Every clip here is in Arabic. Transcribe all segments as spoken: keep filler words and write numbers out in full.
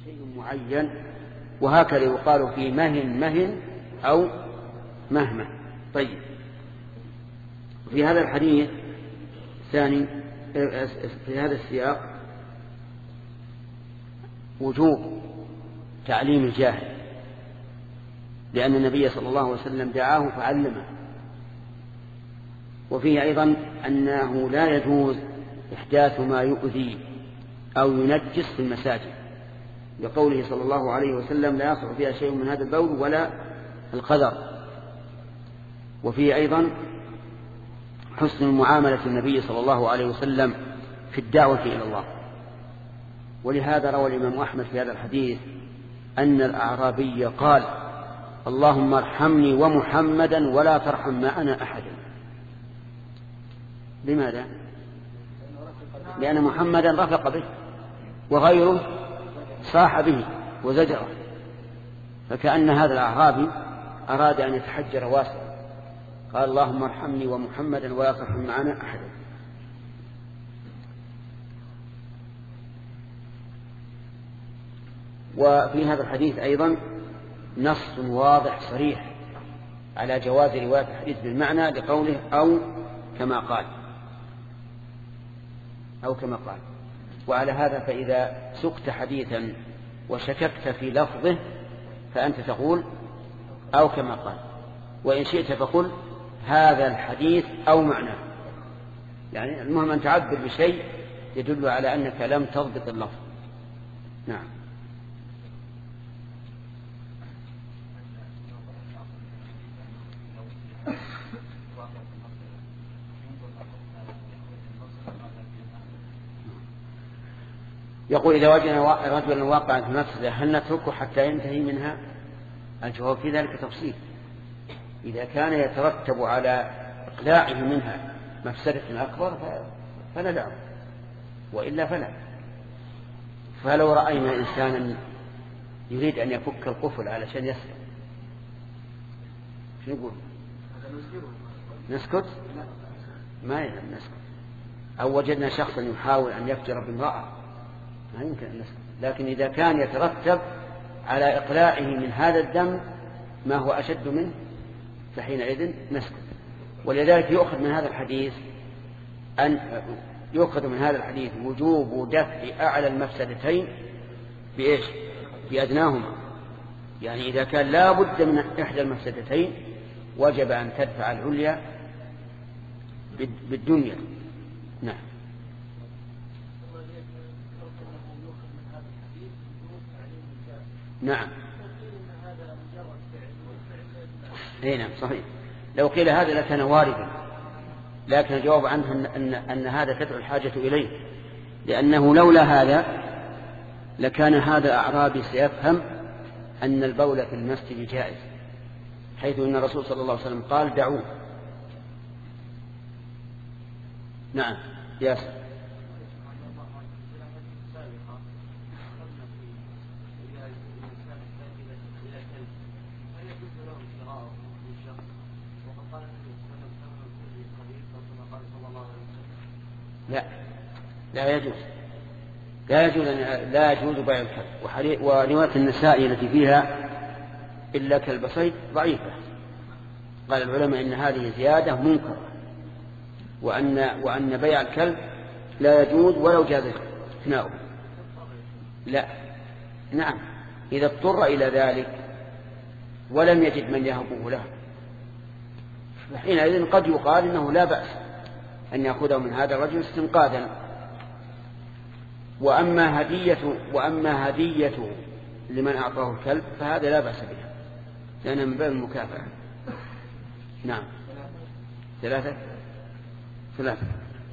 شيء معين، وهكذا يقال في مهن مهن أو مهمة. طيب، في هذا الحديث ثاني في هذا السياق وجوب تعليم الجاهل، لأن النبي صلى الله عليه وسلم دعاه فعلمه. وفيه أيضا أنه لا يجوز إحداث ما يؤذي أو ينجس في المساجد، لقوله صلى الله عليه وسلم لا يصح فيها شيء من هذا البول ولا القذر. وفيه أيضا حسن معاملة النبي صلى الله عليه وسلم في الدعوة إلى الله. ولهذا روى الإمام أحمد في هذا الحديث أن الأعرابي قال: اللهم ارحمني ومحمدا ولا ترحم معنا أحدا. لماذا؟ لأن محمدا رفق به وغيره صاح به وزجره، فكأن هذا الأعرابي أراد أن يتحجر واسعا، قال: اللهم ارحمني ومحمدا ولا ترحم معنا أحدا. وفي هذا الحديث أيضا نص واضح صريح على جواز رواية الحديث بالمعنى، لقوله أو كما قال أو كما قال. وعلى هذا فإذا سقت حديثا وشككت في لفظه فأنت تقول أو كما قال، وإن شئت فقل هذا الحديث أو معناه. يعني المهم أن تعبر بشيء يدل على أنك لم تضبط اللفظ. نعم. يقول: إذا وجدنا رجلا واقعا في مفسدة هل نتركه حتى ينتهي منها؟ الجواب في ذلك تفصيل. إذا كان يترتب على إقلاعه منها مفسدة أكبر فندعه، وإلا فلا. فلو رأينا إنسانا يريد أن يفك القفل علشان يسرق، شو نقول؟ نسكت؟ ما يلزم نسكت. أو وجدنا شخصا يحاول أن يفجر بامرأة ما يمكن أن نسكت. لكن إذا كان يترتب على إقلاعه من هذا الدم ما هو أشد منه فحينئذ نسكت. ولذلك يؤخذ من هذا الحديث أن يؤخذ من هذا الحديث وجوب دفع أعلى المفسدتين بإيش؟ بأدناهما. يعني إذا كان لا بد من إحدى المفسدتين وجب أن تدفع العليا بالدنيا. نعم. نعم. اي نعم صحيح. لو قيل هذا لكان واردا، لكن الجواب عنه أن, أن, أن هذا تدعو الحاجة إليه، لأنه لولا هذا لكان هذا الأعرابي سيفهم أن البول في المسجد جائز، حيث أن الرسول صلى الله عليه وسلم قال دعوه. نعم ياسر. لا لا يجوز لا يجوز لا يجوز بيع الكلب. ورواية النسائي التي فيها إلا كلب صيد ضعيفة. قال العلماء إن هذه زيادة منكرة، وأن وأن بيع الكلب لا يجوز ولو جاز اقتناؤه. لا نعم، إذا اضطر إلى ذلك ولم يجد من يهبه له فحينئذ قد يقال إنه لا بأس أن يأخذه من هذا الرجل استنقاذا. وأما هدية وأما هدية لمن أعطاه الكلب فهذا لا بأس بها، لأنها من باب المكافأة. نعم. ثلاثة ثلاثة.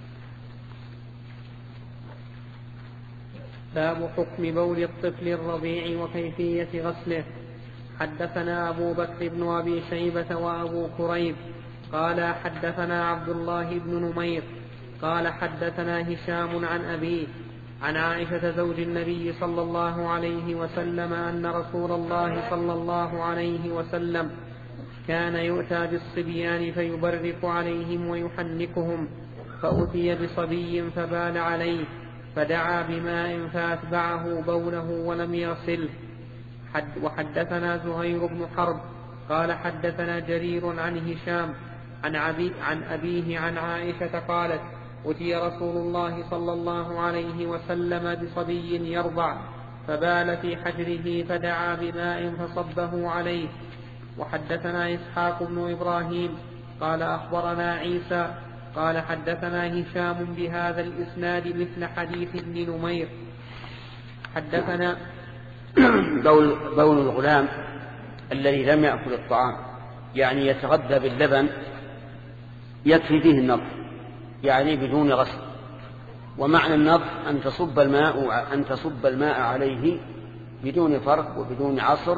باب حكم بول الطفل الرضيع وكيفية غسله. حدثنا أبو بكر بن أبي شيبة وأبو كريب قال حدثنا عبد الله بن نمير قال حدثنا هشام عن أبيه عن عائشة زوج النبي صلى الله عليه وسلم أن رسول الله صلى الله عليه وسلم كان يؤتى بالصبيان فيبرق عليهم ويحنكهم، فأتي بصبي فبال عليه فدعا بماء فأتبعه بوله ولم يغسله. حد وحدثنا زهير بن حرب قال حدثنا جرير عن هشام عن, عبي عن أبيه عن عائشة قالت أتي رسول الله صلى الله عليه وسلم بصبي يرضع فبال في حجره فدعا بماء فصبه عليه. وحدثنا إسحاق بن إبراهيم قال أخبرنا عيسى قال حدثنا هشام بهذا الإسناد مثل حديث ابن نمير. حدثنا بول, بول الغلام الذي لم يأكل الطعام يعني يتغذى باللبن يكفي فيه النضح يعني بدون غسل. ومعنى النضح أن تصب الماء أن تصب الماء عليه بدون فرق وبدون عصر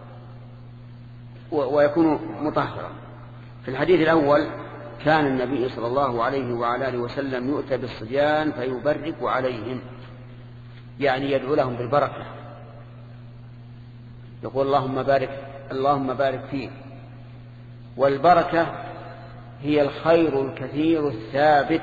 ويكون مطهرا. في الحديث الأول كان النبي صلى الله عليه وعلى آله وسلم يؤتى بالصبيان فيبرك عليهم يعني يدعو لهم بالبركة يقول اللهم بارك اللهم بارك فيه. والبركة هي الخير الكثير الثابت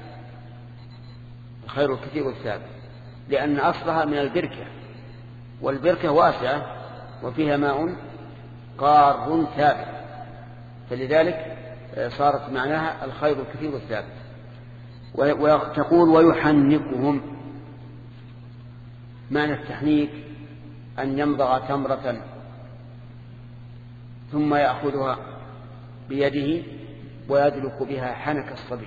الخير الكثير الثابت لأن أصلها من البركة والبركة واسعة وفيها ماء قار ثابت فلذلك صارت معناها الخير الكثير الثابت. وتقول ويحنكهم. معنى التحنيك أن يمضغ تمرة ثم يأخذها بيده ويدلك بها حنك الصبي.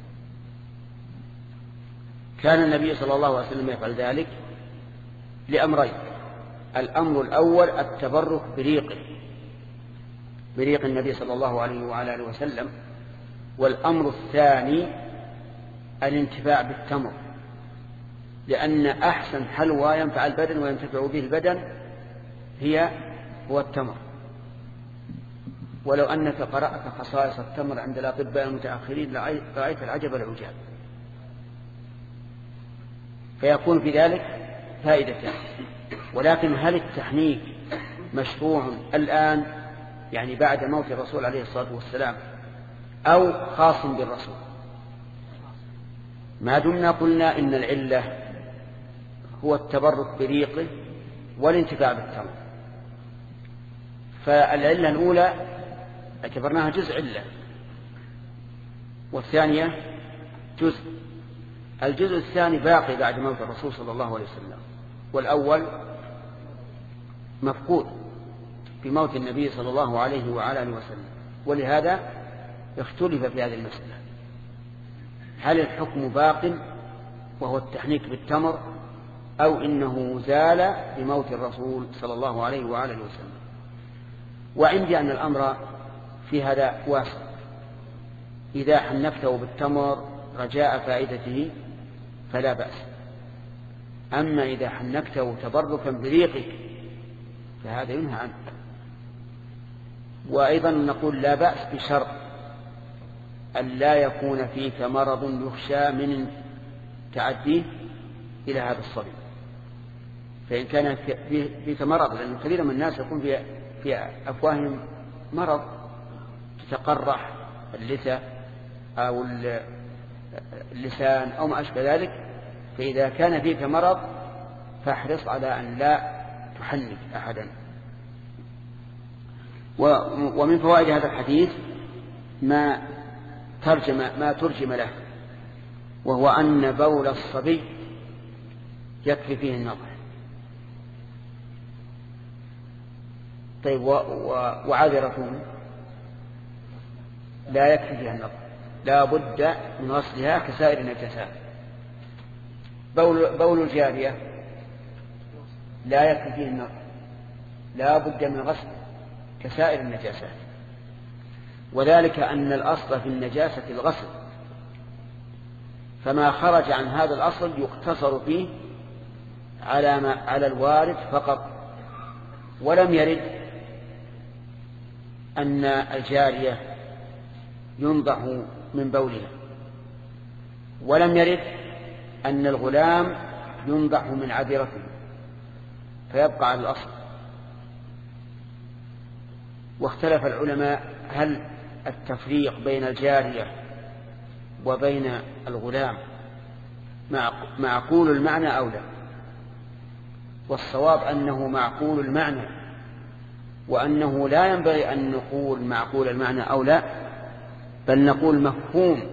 كان النبي صلى الله عليه وسلم يفعل ذلك لأمرين. الأمر الأول التبرك بريقه بريق النبي صلى الله عليه وعلى آله وسلم. والأمر الثاني الانتفاع بالتمر لأن أحسن حلوى ينفع البدن وينتفع به البدن هي هو التمر. ولو أنك قرأت خصائص التمر عند الأطباء المتأخرين رأيت العجب العجاب. فيكون في ذلك فائدتان. ولكن هل التحنيك مشروع الآن يعني بعد موت الرسول عليه الصلاة والسلام أو خاص بالرسول؟ ما دمنا قلنا إن العلة هو التبرك بريقه والانتفاع بالتمر فالعلة الأولى اعتبرناها جزء علة والثانية جزء. الجزء الثاني باقي بعد موت الرسول صلى الله عليه وسلم والأول مفقود بموت النبي صلى الله عليه وعلى آله وسلم. ولهذا اختلف في هذه المسألة هل الحكم باق وهو التحنيك بالتمر أو إنه زال بموت الرسول صلى الله عليه وعلى آله وسلم. وعندي أن الأمر في هذا واسع. إذا حنكته بالتمر رجاء فائدته فلا بأس. أما إذا حنكته تبركا بريقك فهذا ينهى عنه. وأيضا نقول لا بأس بشرط أن لا يكون فيك مرض يخشى من تعديه إلى هذا الصبي. فإن كان فيك مرض لأن كثير من الناس يكون في في أفواههم مرض تتقرح اللثة أو اللسان أو ما أشبه ذلك. فإذا كان فيك مرض فاحرص على أن لا تحنك أحدا. ومن فوائد هذا الحديث ما ترجم ما ترجم له وهو أن بول الصبي يكفي فيه النضح. طيب وعذرته لا يكفي فيها النضح لا بد من غسلها كسائر النجاسات. بول, بول الجارية لا يكفي فيه النضح لا بد من غسل كسائر النجاسات. وذلك أن الأصل في النجاسة الغسل فما خرج عن هذا الأصل يقتصر فيه على, ما على الوارد فقط. ولم يرد أن الجارية ينضح من بولها ولم يرد أن الغلام ينضح من عذرته فيبقى على الأصل. واختلف العلماء هل التفريق بين الجارية وبين الغلام معقول المعنى أو لا. والصواب أنه معقول المعنى، وأنه لا ينبغي أن نقول معقول المعنى أو لا، بل نقول مفهوم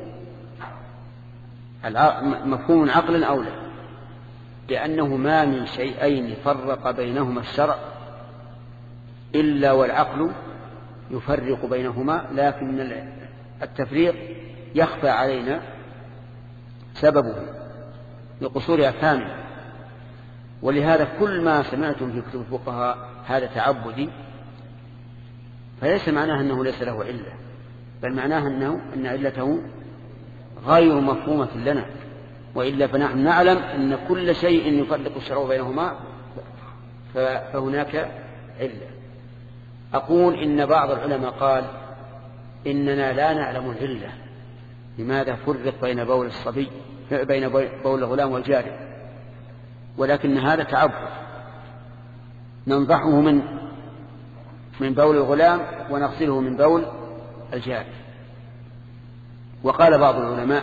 مفهوم عقل أو لا، لأنه ما من شيئين فرق بينهما الشرع إلا والعقل يفرق بينهما، لكن التفريق يخفى علينا سببه لقصور أفهامه. ولهذا كل ما سمعتم في كتب الفقهاء هذا تعبدي، فليس معناه أنه ليس له علة، بل معناه أنه أن علته غير مفهومة لنا، وإلا فنحن نعلم أن كل شيء يفرق الشرع بينهما فهناك علة. أقول إن بعض العلماء قال إننا لا نعلم العلة لماذا فرق بين بول الصبي بين بول الغلام والجارية، ولكن هذا تعبد، ننضحه من من بول الغلام ونغسله من بول الجارية. وقال بعض العلماء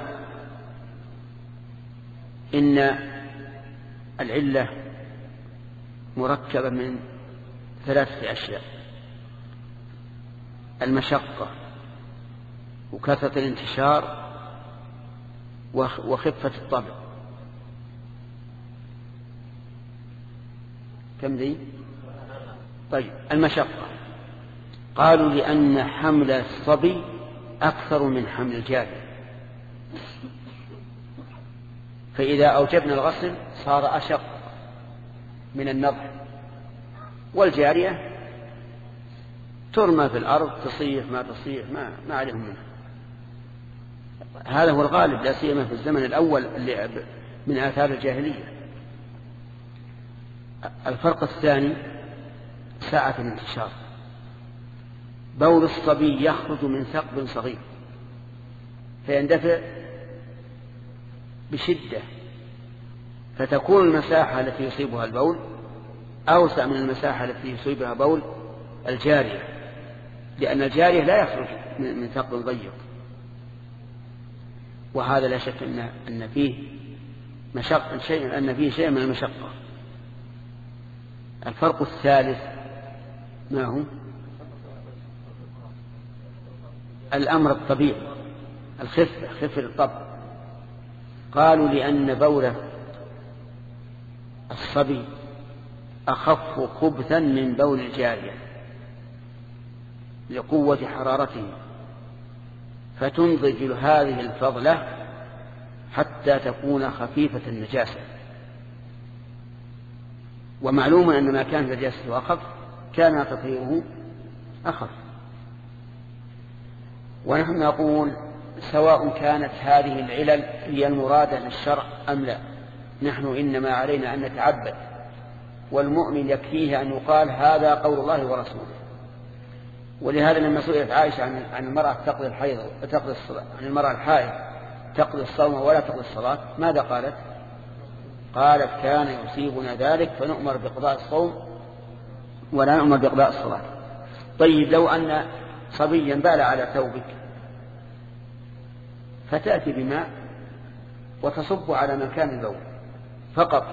إن العلة مركبة من ثلاثة أشياء: المشقة، وكثرة الانتشار، وخفة الطبع. كم ذي؟ طيب، المشقة قالوا لأن حمل الصبي أكثر من حمل الجارية، فإذا أوجبنا الغسل صار أشق من النضح، والجارية ترمى في الأرض تصيح ما تصيح ما, ما عليهم منها. هذا هو الغالب، لا سيما في الزمن الأول اللي من آثار الجاهلية. الفرق الثاني ساعة الانتشار. بول الصبي يخرج من ثقب صغير فيندفع بشدة، فتكون المساحة التي يصيبها البول أوسع من المساحة التي يصيبها بول الجارية، لأن الجارية لا يخرج من ثقب ضيق. وهذا لا شك أن أن فيه مشقة شيء أن فيه شيء من المشقة. الفرق الثالث ما هو؟ الأمر الطبيعي، الخفة، خفة الطبع. قالوا لأن بول الصبي أخف خبثا من بول الجارية لقوة حرارته، فتنضج هذه الفضلة حتى تكون خفيفة النجاسة. ومعلوم أن ما كان نجاسته أخف كان تطهيره أخف. ونحن نقول سواء كانت هذه العلل هي المرادة للشرع أم لا، نحن إنما علينا أن نتعبد، والمؤمن يكفيه أن يقال هذا قول الله ورسوله. ولهذا لما سئلت عائشة عن المرأة تقضي الحيض تقضي الصلاة، عن المرأة الحائض تقضي الصوم ولا تقضي الصلاة، ماذا قالت؟ قالت كان يصيبنا ذلك فنؤمر بقضاء الصوم ولا نؤمر بقضاء الصلاة. طيب، لو أن صبيا بال على ثوبك فتأتي بماء وتصب على مكان البول فقط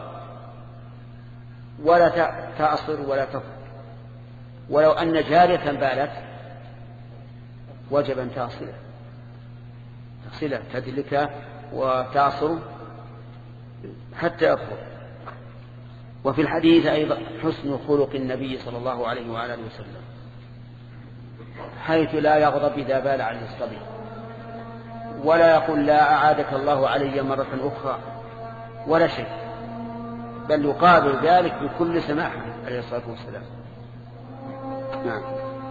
ولا تعصر ولا تفرق، ولو أن جارية بالت وجب أن تغسله تغسله تدلك وتعصر حتى يطهر. وفي الحديث أيضا حسن خلق النبي صلى الله عليه وعلى آله وسلم، حيث لا يغضب إذا بال عليه الصبي، ولا يقول لا أعادك الله علي مرة أخرى ولا شيء، بل يقابل ذلك بكل سماحة عليه الصلاة والسلام. نعم.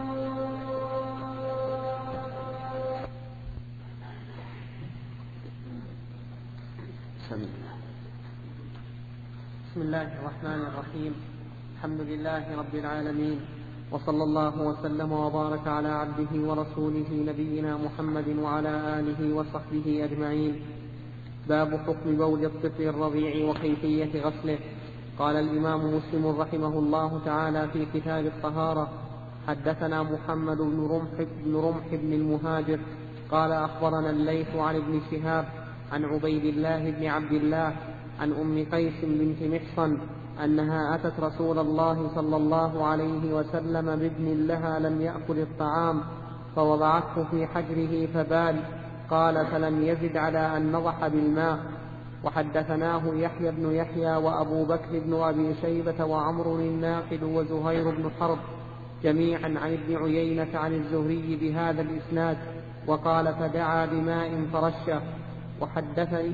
بسم الله الرحمن الرحيم. الحمد لله رب العالمين، وصلى الله وسلم وبارك على عبده ورسوله نبينا محمد وعلى آله وصحبه أجمعين. باب حكم بول الطفل الرضيع وكيفية غسله. قال الإمام مسلم رحمه الله تعالى في كتاب الطهارة: حدثنا محمد بن رمح بن رمح بن المهاجر قال أخبرنا الليث عن ابن شهاب عن عبيد الله بن عبد الله عن أم قيس بنت محصن أنها أتت رسول الله صلى الله عليه وسلم بابن لها لم يأكل الطعام فوضعته في حجره فبال. قال فلم يزد على أن نضح بالماء. وحدثناه يحيى بن يحيى وأبو بكر بن أبي شيبة وعمر الناقد وزهير بن حرب جميعا عن ابن عيينة عن الزهري بهذا الإسناد وقال فدعا بماء فرشه. وحدثني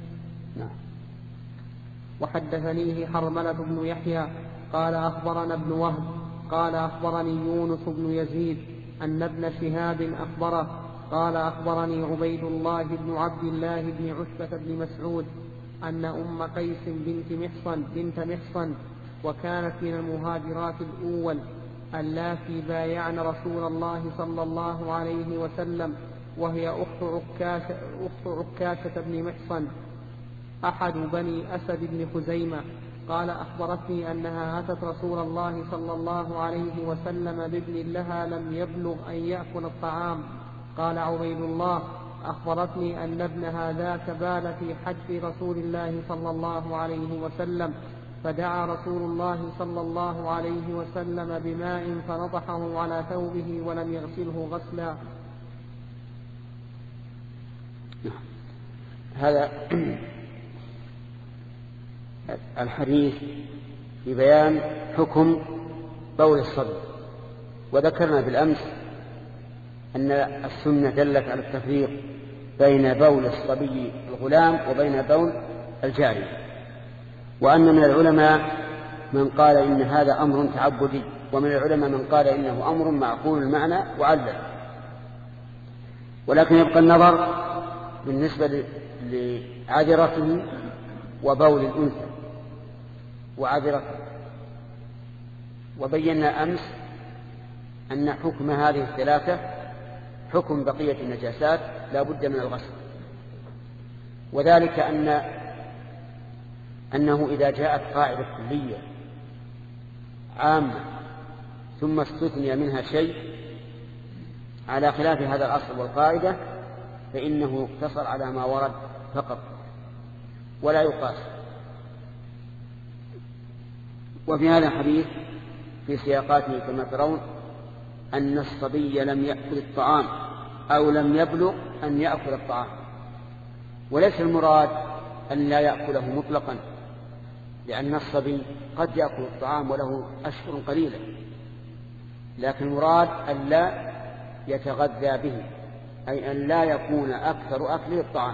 وحدثنيه حرملة بن يحيى قال أخبرنا ابن وهب قال أخبرني يونس بن يزيد أن ابن شهاب أخبره قال أخبرني عبيد الله بن عبد الله بن عتبة بن مسعود أن أم قيس بنت محصن بنت محصن وكانت من المهاجرات الأول اللاتي بايعن رسول الله صلى الله عليه وسلم وهي أخت عكاشة, أخت عكاشة بن محصن أحد بني أسد بن خزيمة. قال أخبرتني أنها أتت رسول الله صلى الله عليه وسلم بابن لها لم يبلغ أن يأكل الطعام. قال عبيد الله أخبرتني أن ابنها ذاك بال في حج رسول الله صلى الله عليه وسلم فدعا رسول الله صلى الله عليه وسلم بماء فنضحه على ثوبه ولم يغسله غسلا. هذا الحديث في بيان حكم بول الصبي. وذكرنا بالأمس أن السنة دلت على التفريق بين بول الصبي الغلام وبين بول الجارية، وأن من العلماء من قال إن هذا أمر تعبدي، ومن العلماء من قال إنه أمر معقول المعنى وعلل. ولكن يبقى النظر بالنسبة لعذرته وبول الأنثى وعذرته. وبينا أمس أن حكم هذه الثلاثة حكم بقية النجاسات لا بد من الغسل، وذلك أن أنه إذا جاءت قاعدة كلية عامة ثم استثني منها شيء على خلاف هذا الأصل والقاعدة فإنه يقتصر على ما ورد فقط ولا يقاس. وفي هذا الحديث في سياقاته كما ترون أن الصبي لم يأكل الطعام أو لم يبلغ أن يأكل الطعام، وليس المراد أن لا يأكله مطلقا، لأن الصبي قد يأكل الطعام وله أشهر قليلة، لكن المراد أن لا يتغذى به، أي أن لا يكون أكثر أكله الطعام.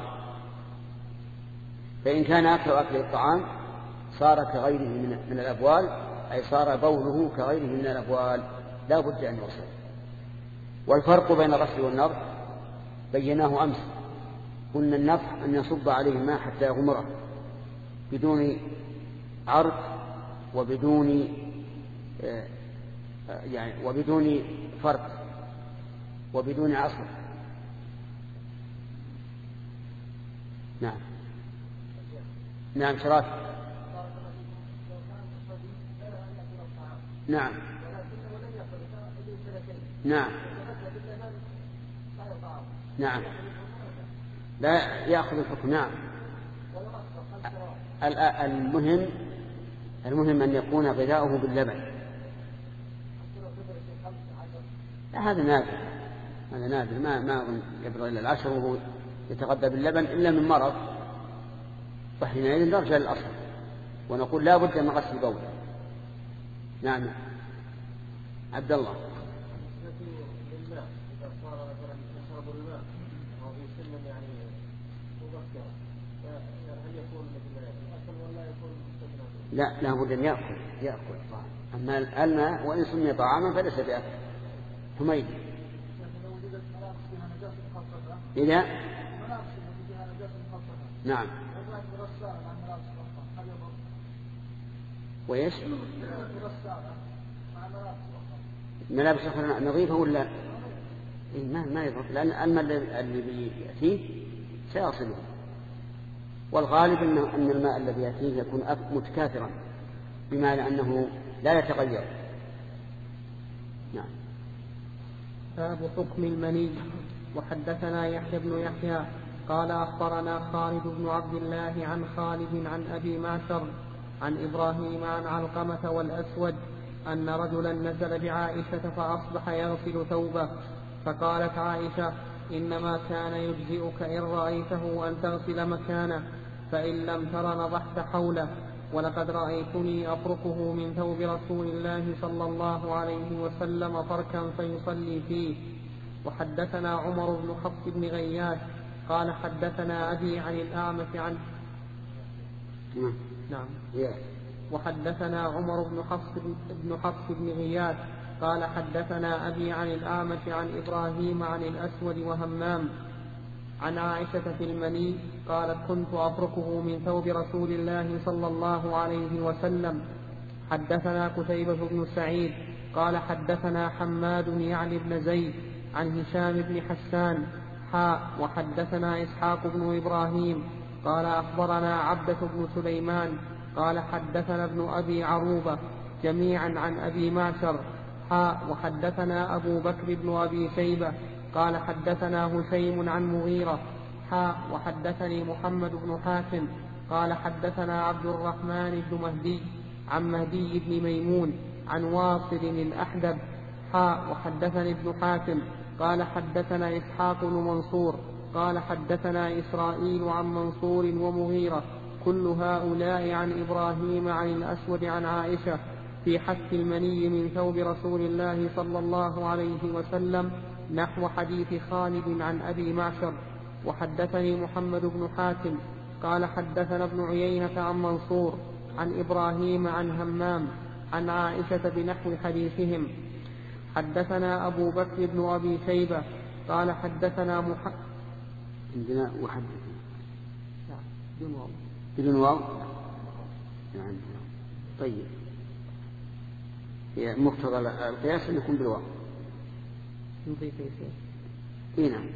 فإن كان أكثر أكله الطعام صار كغيره من الأبوال، أي صار بوله كغيره من الأبوال، لا بد أن يغسل. والفرق بين الغسل والنضح بيناه أمس. قلنا النضح أن يصب عليه الماء حتى يغمره بدون عرض وبدون يعني وبدون فرق وبدون عصر. نعم نعم شراف نعم نعم نعم لا يأخذ الحكم. نعم المهم المهم أن يكون غذاؤه باللبن. هذا نادر هذا نادر ما ما يبلغ إلا العشر وهو يتغذى باللبن إلا من مرض، فحينئذ نرجع للأصل ونقول لا بد من غسل البول. نعم عبد الله. لا لا بد أن يأكل يأكل أما الماء وإن سمي طعاما فليس بأكل. حميد إذا نعم ويش ملابس أخرى نظيفة ولا ما ما يضبط، لأن الماء الذي يأتيه سيصله، والغالب أن الماء الذي يأتيه يكون متكاثرا بمعنى أنه لا يتغير. نعم. باب حكم المني. وحدثنا يحيى بن يحيى قال أخبرنا خالد بن عبد الله عن خالد عن أبي معشر عن إبراهيم عن علقمة والأسود أن رجلا نزل بعائشة فأصبح يغسل ثوبه، فقالت عائشة: إنما كان يجزئك إن رأيته أن تغسل مكانه، فإن لم تر نضحت حوله، ولقد رأيتني أفركه من ثوب رسول الله صلى الله عليه وسلم فركا فيصلي فيه. وحدثنا عمر بن حفص بن غياث قال حدثنا أبي عن الأعمش عن نعم وحدثنا عمر بن حفص بن حفص بن غياث قال حدثنا أبي عن الأعمش عن إبراهيم عن الأسود وهمام عن عائشة في المني قالت: كنت أفركه من ثوب رسول الله صلى الله عليه وسلم. حدثنا قتيبة بن سعيد قال حدثنا حماد يعني بن زيد عن هشام بن حسان حاء وحدثنا إسحاق بن إبراهيم قال أخبرنا عبدة بن سليمان قال حدثنا ابن أبي عروبة جميعا عن أبي معشر حاء وحدثنا أبو بكر بن أبي شيبة قال حدثنا هشيم عن مغيرة حاء وحدثني محمد بن حاتم قال حدثنا عبد الرحمن بن مهدي عن مهدي بن ميمون عن واصل الأحدب حاء وحدثني ابن حاتم قال حدثنا إسحاق بن منصور قال حدثنا إسرائيل عن منصور ومغيرة كل هؤلاء عن إبراهيم عن الأسود عن عائشة في حث المني من ثوب رسول الله صلى الله عليه وسلم نحو حديث خالد عن أبي معشر. وحدثني محمد بن حاتم قال حدثنا ابن عيينة عن منصور عن إبراهيم عن همام عن عائشة بنحو حديثهم. حدثنا أبو بكر بن أبي شيبة قال حدثنا محمد عندنا وحدثنا بدون واو بدون واو يعني طيب هي مقتضى القياس أن يكون بالواو نضيف يسير إيه نعم.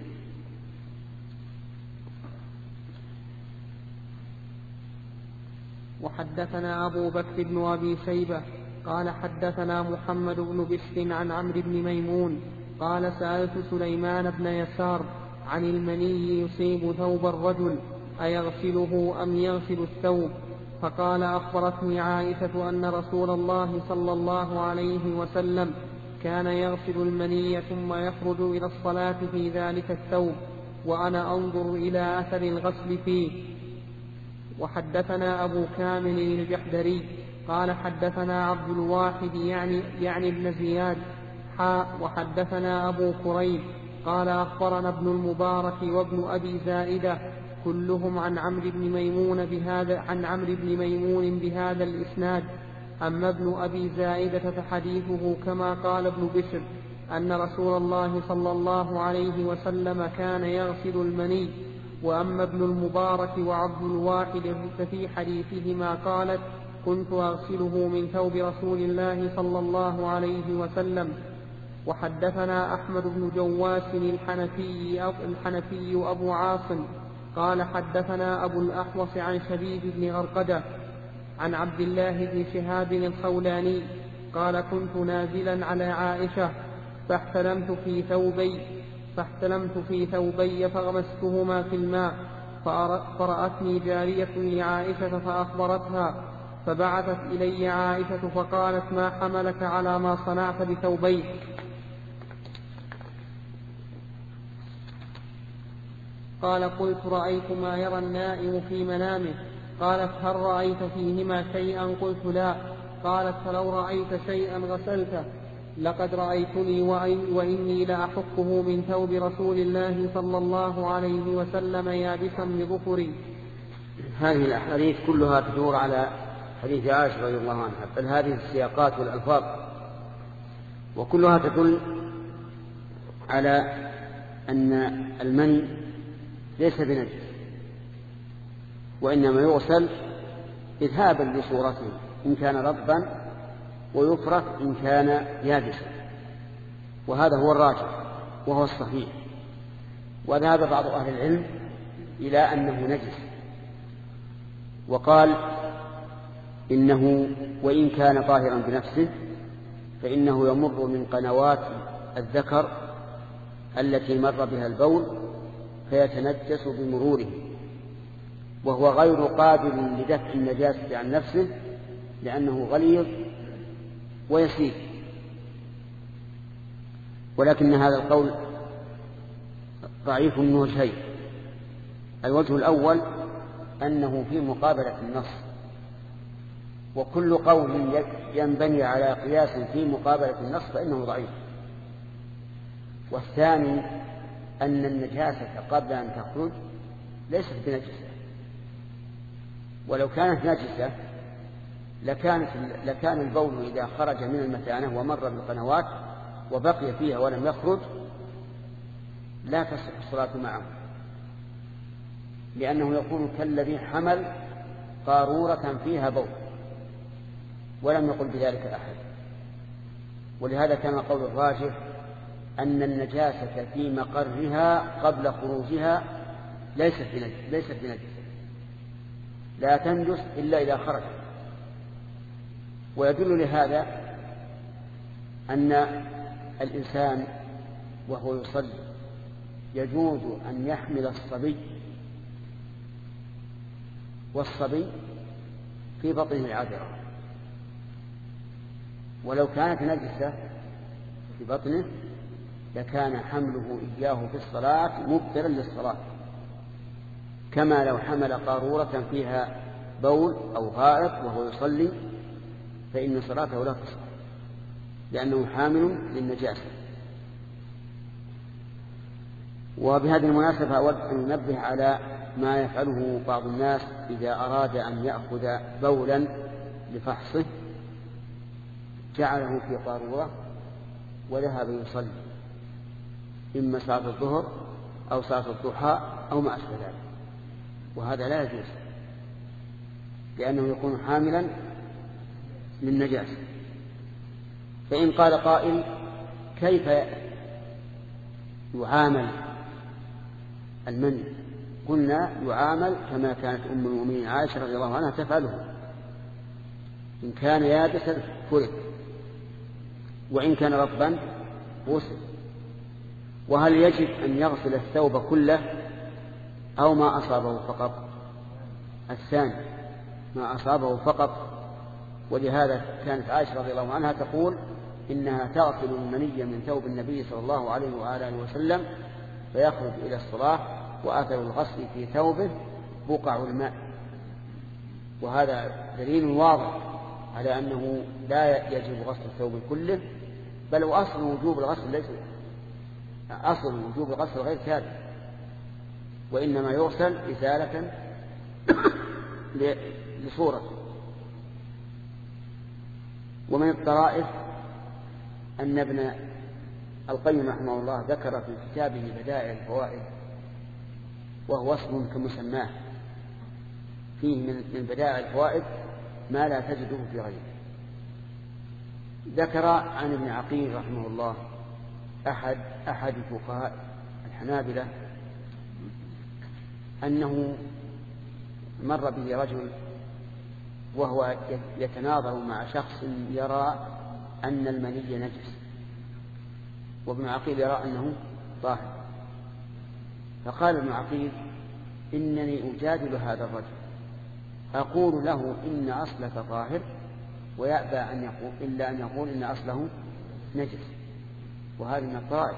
وحدثنا أبو بكر بن أبي شيبة قال حدثنا محمد بن بشر عن عمرو بن ميمون قال سألت سليمان بن يسار عن المني يصيب ثوب الرجل أيغسله أم يغسل الثوب؟ فقال أخبرتني عائشة أن رسول الله صلى الله عليه وسلم كان يغسل المني ثم يخرج إلى الصلاة في ذلك الثوب وأنا أنظر إلى أثر الغسل فيه. وحدثنا أبو كامل الجحدري قال حدثنا عبد الواحد يعني, يعني ابن زياد حاء وحدثنا أبو كريب قال أخبرنا ابن المبارك وابن أبي زائدة كلهم عن عمرو بن ميمون بهذا عن عمرو بن ميمون بهذا الإسناد. أما ابن أبي زائدة فحديثه كما قال ابن بشر أن رسول الله صلى الله عليه وسلم كان يغسل المني. وأما ابن المبارك وعبد الواحد ففي حديثهما قالت كنت أغسله من ثوب رسول الله صلى الله عليه وسلم. وحدثنا أحمد بن جواس الحنفي, الحنفي أبو عاصم قال حدثنا أبو الأحوص عن شبيب بن غرقدة عن عبد الله بن شهاب الخولاني قال كنت نازلا على عائشة فاحتلمت في ثوبي فاحتلمت في ثوبي فغمستهما في الماء فرأتني جارية لعائشة فأخبرتها فبعثت إلي عائشة فقالت ما حملك على ما صنعت بثوبيك؟ قال قلت رأيت ما يرى النائم في منامه. قالت هل رأيت فيهما شيئا؟ قلت لا. قالت فلو رأيت شيئا غسلته. لقد رأيتني وإني لأحكه من ثوب رسول الله صلى الله عليه وسلم يابسا بظفري. هذه الأحاديث كلها تدور على حديث عائشة رضي الله عنها، بل هذه السياقات والألفاظ وكلها تدل على أن المني ليس بنجس وإنما يغسل إذهابا لصورته إن كان رطبا ويفرك إن كان يابسا، وهذا هو الراجح وهو الصحيح. وذهب بعض أهل العلم إلى أنه نجس وقال إنه وإن كان طاهرا بنفسه فإنه يمر من قنوات الذكر التي مر بها البول فيتنجس بمروره، وهو غير قابل لدفع النجاسة عن نفسه لأنه غليظ ويسير. ولكن هذا القول ضعيف من وجهين. الوجه الأول أنه في مقابلة النص، وكل قول ينبني على قياس في مقابلة النص فإنه ضعيف. والثاني أن النجاسة قبل أن تخرج ليست بنجسة، ولو كانت نجسة لكانت لكان البول إذا خرج من المثانة ومر بالقنوات وبقي فيها ولم يخرج لا تصح الصلاة معه، لأنه يكون كالذي حمل قارورة فيها بول ولم يقل بذلك أحد. ولهذا كان قول الراجح أن النجاسة في مقرها قبل خروجها ليست ليست بنجسة، لا تنجس إلا إذا خرج. ويدل لهذا أن الإنسان وهو يصلي يجوز أن يحمل الصبي، والصبي في بطنه العذرة، ولو كانت نجسة في بطنه لكان حمله إياه في الصلاة مبطلا للصلاة، كما لو حمل قارورة فيها بول أو غائط وهو يصلي فإن صلاته لا تصح، لأنه حامل للنجاسة. وبهذه المناسبة أود أن ننبه على ما يفعله بعض الناس إذا أراد أن يأخذ بولا لفحصه، جعله في قارورة وذهب يصلي إما صلاة الظهر أو صلاة الضحى أو ما أشبه ذلك، وهذا لا يجوز لأنه يكون حاملا للنجاسة. فإن قال قائل كيف يعامل المني؟ قلنا يعامل كما كانت أم المؤمنين عائشة رضي الله عنها تفعله، إن كان يابسا فرق، وإن كان رطبا غسل. وهل يجب أن يغسل الثوب كله أو ما أصابه فقط؟ الثاني، ما أصابه فقط. ولهذا كانت عائشة رضي الله عنها تقول إنها تغسل المني من ثوب النبي صلى الله عليه وآله وسلم فيخرج إلى الصلاة وآثر الغسل في ثوبه بقع الماء. وهذا دليل واضح على أنه لا يجب غسل الثوب كله، بل وأصل وجوب الغسل ليس أصل وجوب الغسل غير كاذب، وإنما يغسل إزالة لصورته. ومن الطرائف أن ابن القيم رحمه الله ذكر في كتابه بدائع الفوائد، وهو اسم كمسماه، فيه من بدائع الفوائد ما لا تجده في غيره. ذكر عن ابن عقيل رحمه الله أحد أحد فقهاء الحنابلة أنه مر به رجل وهو يتناظر مع شخص يرى أن المني نجس، وابن عقيل يرى أنه طاهر. فقال ابن عقيل إنني أجادل هذا الرجل، أقول له إن أصلك طاهر ويأبى أن يقول إلا أن يقول إن أصله نجس، وهذا من الطائف.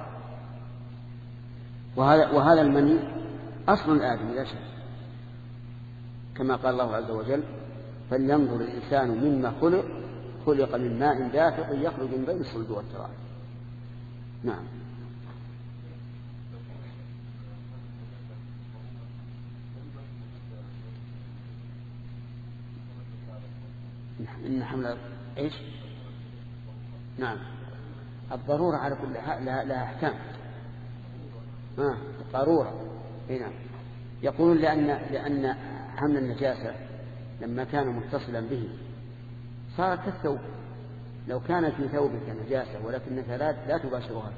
وهذا, وهذا المني أصل الآدم لا شك، كما قال الله عز وجل فلينظر الإنسان مما خلق خلق من ماء دافق يخرج من بين الصلب والترائب. نعم. إن حمل إيش؟ نعم، الضرورة على كل حال لها أحكام. آه ضرورة. نعم. يقولون لأن لأن حمل النجاسة لما كان متصلا به صار كالثوب. لو كانت في ثوبك نجاسة ولكنك لا لا تباشرها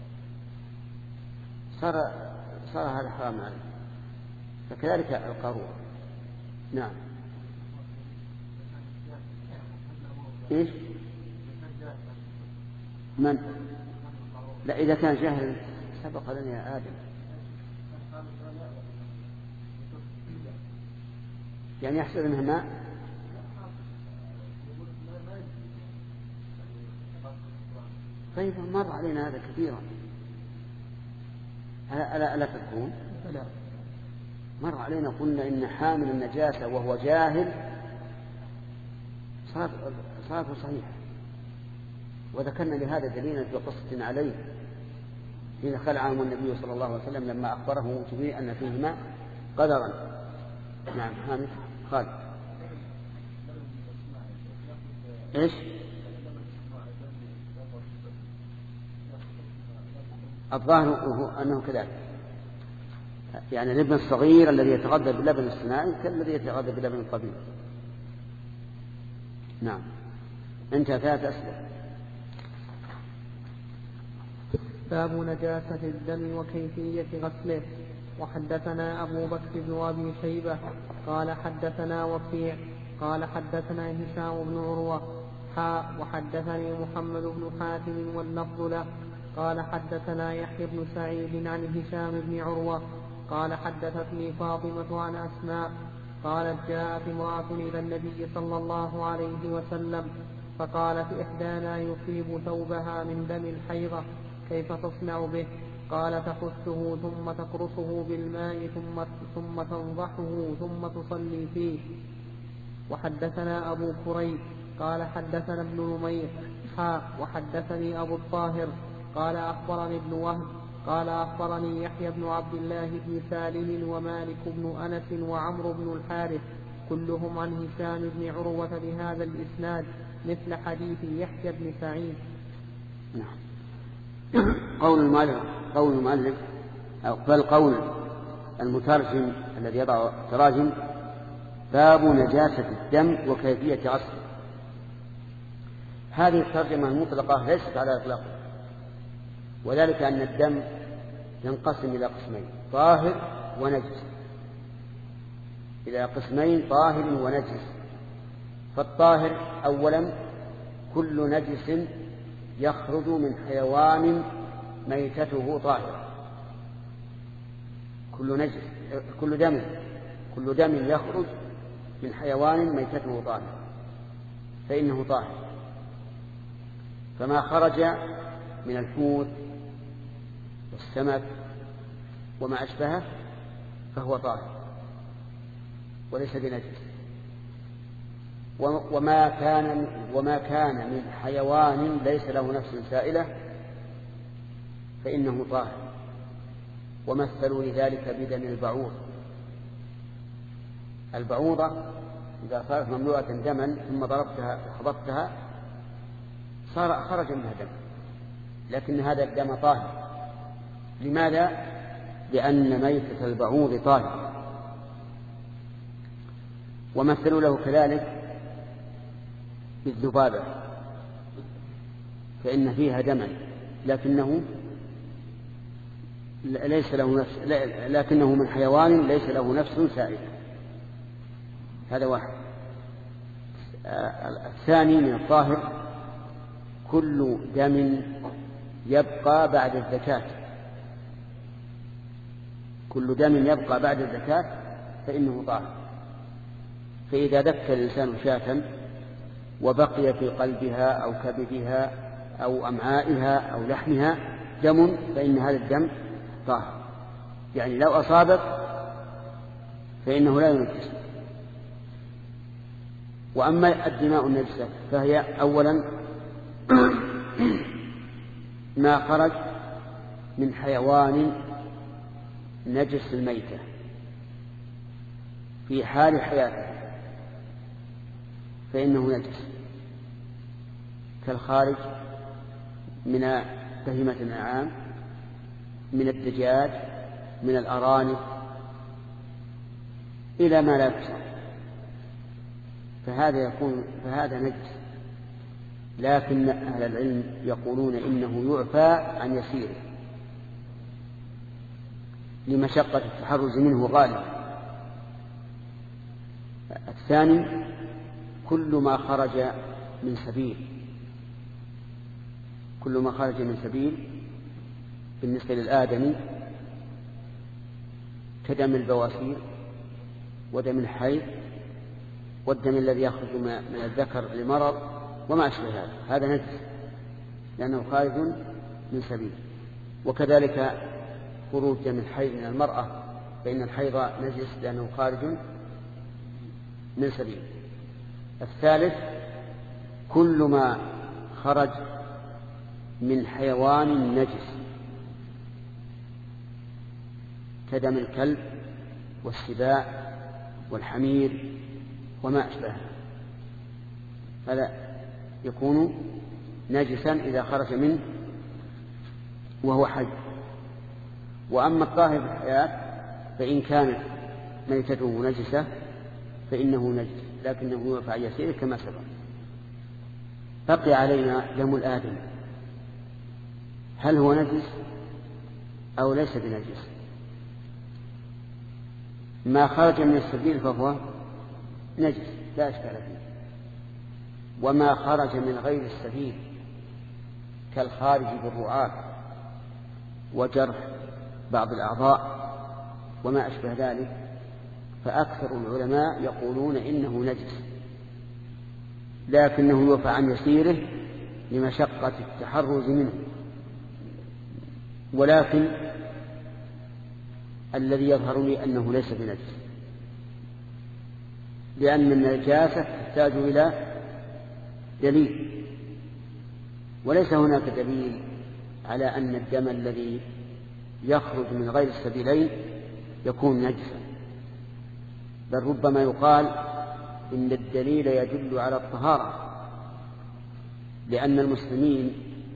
صار صار هذا حرام عليك، فكذلك القارورة. نعم. إيش؟ من؟ لا، إذا كان جاهل سبق لنا يا آدم. يعني يحسب أنها ماء. طيب مر علينا هذا كثيرا، ألا ألا تذكرون؟ لا مر علينا قلنا إن حامل النجاسة وهو جاهل صلاته صحيحة، وذكرنا لهذا دليلا في قصة عليه حين خلعهم النبي صلى الله عليه وسلم لما أخبره جبريل أن فيهما قدرا. نعم حامد خالد. إيش؟ الظاهر أنه كذلك، يعني الابن الصغير الذي يتغذى باللبن الصناعي كالذي يتغذى باللبن الطبيعي. نعم انتهى ثلاث أسئلة. باب نجاسة الدم وكيفية غسله. وحدثنا أبو بكر بن أبي شيبة قال حدثنا وكيع قال حدثنا هشام بن عروة حاء وحدثني محمد بن حاتم واللفظ له قال حدثنا يحيى بن سعيد عن هشام بن عروة قال حدثتني فاطمة عن أسماء قالت جاءت امرأة إلى النبي صلى الله عليه وسلم فقالت إحدانا يصيب ثوبها من دم الحيضة كيف تصنع به؟ قال تحثه ثم تقرصه بالماء ثم, ثم تنضحه ثم تصلي فيه. وحدثنا أبو كريب قال حدثنا ابن نمير حاء وحدثني أبو الطاهر قال أخبرني ابن وهب قال أخبرني يحيى بن عبد الله بن سالم ومالك بن أنس وعمرو بن الحارث كلهم عن هشام بن عروة بهذا الإسناد مثل حديث يحيى بن سعيد. نعم. قول المؤلف قول المؤلف بل قول المترجم الذي يضع تراجم باب نجاسة الدم وكيفية غسله. هذه الترجمة المطلقة ليست على إطلاق، وذلك أن الدم ينقسم إلى قسمين طاهر ونجس، إلى قسمين طاهر ونجس. فالطاهر أولا كل نجس يخرج من حيوان ميتته طاهرة، كل نجس كل دم كل دم يخرج من حيوان ميتته طاهرة فإنه طاهر. فما خرج من الحوت والسمك وما أشبهه فهو طاهر وليس بنجس. وما كان وما كان من حيوان ليس له نفس سائلة فإنه طاهر. ومثلوا لذلك بدم البعوض. البعوضة إذا صارت مملوءة دما ثم ضربتها وحضرتها صار خرج منها دم، لكن هذا الدم طاهر. لماذا؟ لأن ميتة البعوض طاهر. ومثلوا له كذلك بالذبابة، فإن فيها دما لكنه ليس له نفس لكنه من حيوان ليس له نفس سائلة. هذا واحد. الثاني من الطاهر كل دم يبقى بعد الزكاة، كل دم يبقى بعد الزكاة فإنه طاهر. فإذا ذكى الإنسان شاة وبقي في قلبها أو كبدها أو أمعائها أو لحمها دم فإن هذا الدم طاهر، يعني لو أصابت فإنه لا ينجس. وأما الدماء النجسة فهي أولا ما خرج من حيوان نجس الميتة في حال حياته فإنه نجس، كالخارج من بهيمة الأنعام، من الدجاج، من الأرانب، إلى ما لا يكسر، فهذا يكون فهذا نجس. لكن أهل العلم يقولون إنه يعفى عن يسيره لمشقة التحرز منه غالبا. الثاني كل ما خرج من سبيل كل ما خرج من سبيل بالنسبة للآدمي كدم البواسير ودم الحيض والدم الذي يخرج من الذكر لمرض وما أشبه هذا هذا نجس لأنه خارج من سبيل. وكذلك خروج دم الحيض من المرأة فإن الحيض نجس لأنه خارج من سبيل. الثالث كل ما خرج من حيوان نجس كدم الكلب والسباع والحمير وما أشبهه هذا يكون نجسا إذا خرج منه وهو حي. وأما الطاهر في الحياة فإن كانت ميتته نجسة فإنه نجس لكنه يرفع يسير كما سبق. بقي علينا دم الآدم هل هو نجس أو ليس بنجس؟ ما خرج من السبيل فهو نجس لا إشكال فيه، وما خرج من غير السبيل كالخارج بالرعاة وجرح بعض الأعضاء وما أشبه ذلك فأكثر العلماء يقولون إنه نجس لكنه يوفى عن يسيره لمشقة التحرز منه. ولكن الذي يظهر لي أنه ليس بنجس لأن النجاسة تحتاج إلى دليل وليس هناك دليل على أن الدم الذي يخرج من غير السبيلين يكون نجسا، بل ربما يقال إن الدليل يدل على الطهارة لأن المسلمين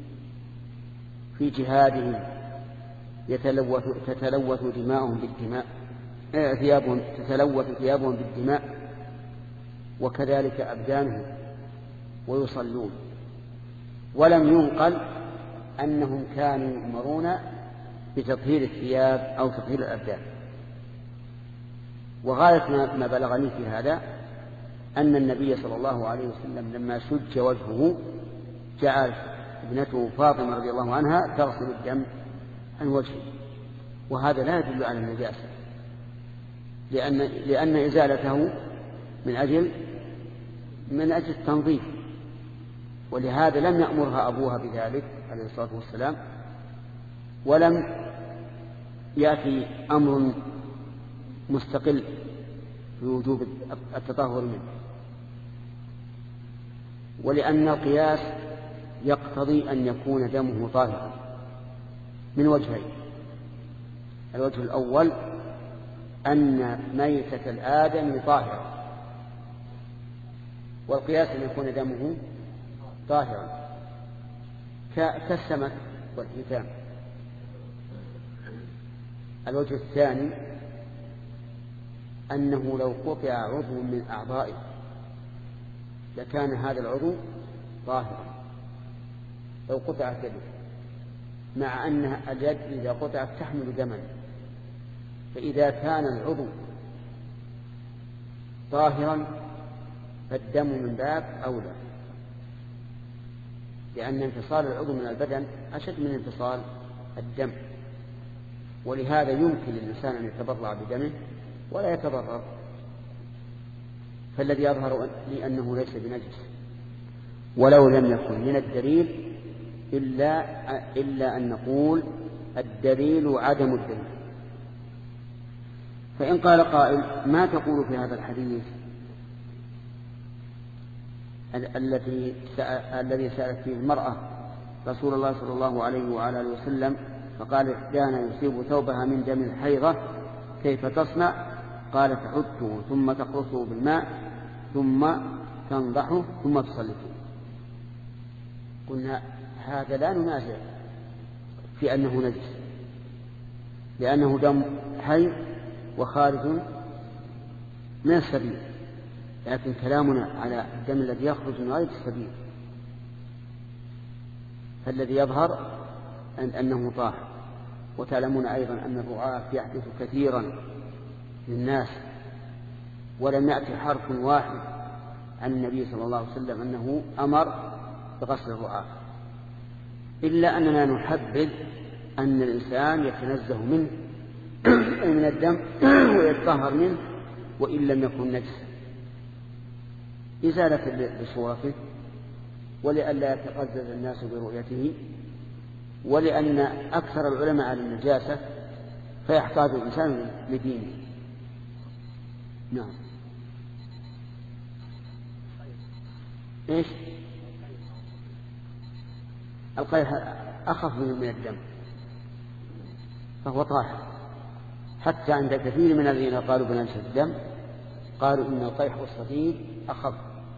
في جهادهم يتلوث تتلوث دماؤهم بالدماء ثيابهم تتلوث ثيابهم بالدماء وكذلك أبدانهم ويصلون، ولم ينقل أنهم كانوا يؤمرون بتطهير الثياب أو تطهير الأبدان. وغاية ما بلغني في هذا أن النبي صلى الله عليه وسلم لما شج وجهه جعل ابنته فاطمة رضي الله عنها تغسل الدم عن وجهه، وهذا لا يدل على النجاسة لأن, لأن إزالته من أجل من أجل التنظيف، ولهذا لم يأمرها أبوها بذلك عليه الصلاة والسلام ولم يأتي أمر مستقل بوجوب التطهر منه. ولأن القياس يقتضي أن يكون دمه طاهرا من وجهين: الوجه الأول أن ميتة الآدم طاهرة، والقياس أن يكون دمه طاهرا كالسمك والحيتان. الوجه الثاني أنه لو قطع عضو من أعضائه لكان هذا العضو طاهرا. لو قطعت يده، مع أن اليد إذا قطعت تحمل دما، فإذا كان العضو طاهرا فالدم من باب أولى، لأن انفصال العضو من البدن أشد من انفصال الدم، ولهذا يمكن للإنسان أن يتبرع بدمه ولا يتضرر. فالذي يظهر لي أنه ليس بنجس ولو لم يكن من الدليل إلا, إلا أن نقول الدليل عدم الدليل. فإن قال قائل: ما تقول في هذا الحديث التي الذي سألت فيه المرأة رسول الله صلى الله عليه وعلى آله وسلم فقال: إحدانا يصيب ثوبها من دم الحيضة كيف تصنع؟ قال: تحته ثم تقرصه بالماء ثم تنضحه ثم تصلي فيه. قلنا هذا لا ننازع في أنه نجس، لأنه دم حي وخارج من السبيل، لكن كلامنا على الدم الذي يخرج من غير السبيل، فالذي يظهر أن أنه طاهر. وتعلمون أيضا أن الرعاة يحدث كثيرا للناس، ولم يأتي حرف واحد عن النبي صلى الله عليه وسلم أنه أمر بغسل الرعاة، إلا أننا نحبذ أن الإنسان يتنزه منه من الدم ويتطهر منه وإن لم يكن نجسا. إزالة لصورته، ولئلا يتقزز الناس برؤيته، ولأن أكثر العلماء على النجاسة فيحتاج الإنسان لدينه. نعم. إيش؟ القيح أخف من الدم فهو طاهر، حتى عند كثير من الذين قالوا بنجاسة الدم قالوا إن القيح والصديد أخف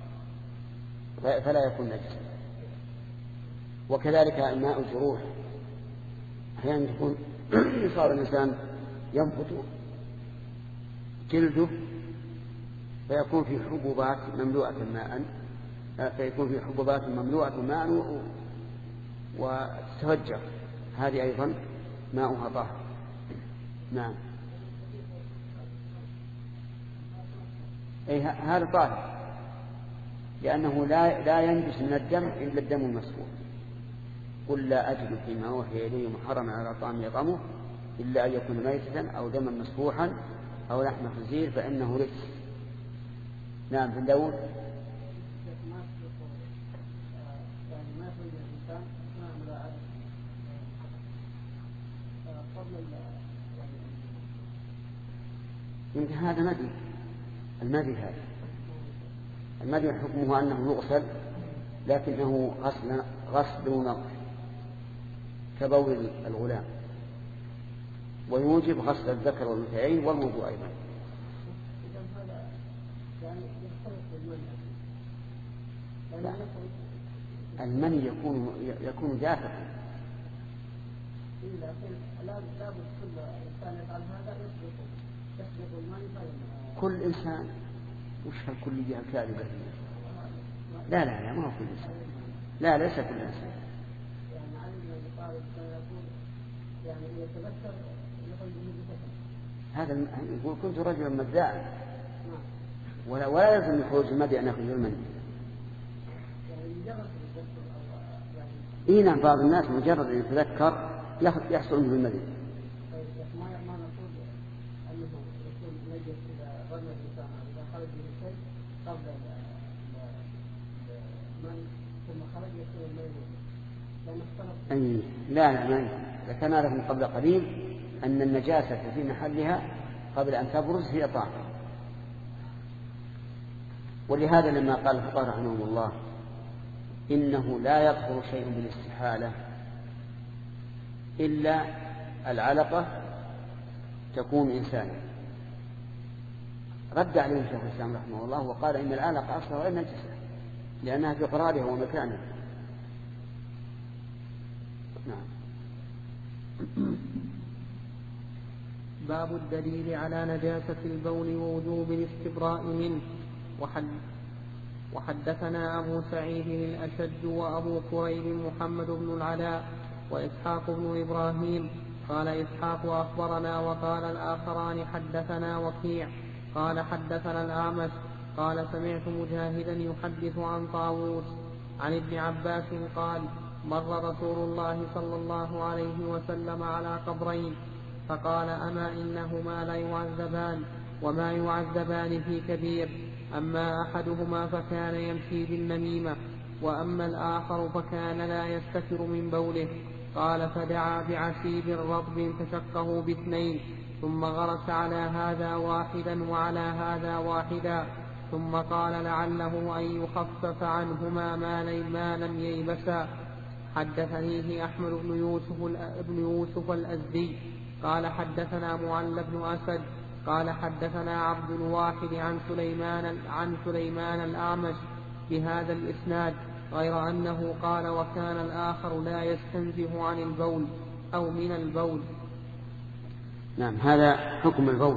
فلا يكون نجسا. وكذلك ماء الجروح، أحيانا يكون صار الإنسان ينبت جلده فيكون في حبوبات مملوءة ماء فيكون في حبوبات مملوءة ماء وتتفجر، هذه أيضا ماؤها طاهر. نعم. أي هذا طاهر لأنه لا لا ينجس من الدم إلا الدم المسفوح. قل لا أجد فيما أوحي إلي محرما على طعام يطعمه إلا أن يكون ميتة أو دما مسفوحا أو لحم خنزير فإنه رجس. نعم. في داود يمكن هذا مدي المدي هذا المدي حكمه أنه يغسل لكنه غسل غسل ونظر كبول الغلام، ويوجب غسل الذكر والأنثيين والوضوء أيضا. لا. المني يكون يكون جافا. كل إنسان وش هالكلية الكاذبة؟ لا لا لا ما هو كل إنسان، لا ليس كل إنسان. هذا يقول كنت رجلا مدعا ولا ولا يلزم يخرج المدي أن يخرج المني. إيه نعم، بعض الناس مجرد أن يتذكر يحصل منه المدي. أي لا لا ما إذا كان عرف من قبل قليل أن النجاسة في محلها قبل أن تبرز هي طاهرة. ولهذا لما قال الفقهاء رحمهم الله إنه لا يطهر شيء بالاستحالة إلا العلقة تكون إنسانا، رد عليهم شيخ الإسلام رحمه الله وقال إن العلقة أصلها غير نجسة لأنها في قرارها ومكانها. نعم. باب الدليل على نجاسة البول ووجوب الاستبراء منه. وحد وحدثنا أبو سعيد الأشج وأبو كريب محمد بن العلاء وإسحاق بن إبراهيم. قال إسحاق أخبرنا وقال الآخران حدثنا وكيع قال حدثنا الأعمش قال سمعت مجاهدا يحدث عن طاووس عن ابن عباس قال مر رسول الله صلى الله عليه وسلم على قبرين فقال أما إنهما لا يعذبان وما يعذبان في كبير، أما أحدهما فكان يمشي بالنميمة وأما الآخر فكان لا يستتر من بوله. قال فدعا بعسيب رطب فشقه باثنين ثم غرس على هذا واحدا وعلى هذا واحدا ثم قال لعله أن يخفف عنهما ما لم ييبسا. حدثنيه أحمد بن يوسف, بن يوسف الأزدي قال حدثنا معل بن أسد قال حدثنا عبد الواحد عن سليمان, عن سليمان الأعمش بهذا الإسناد غير أنه قال وكان الآخر لا يستنزه عن البول أو من البول. نعم. هذا حكم البول.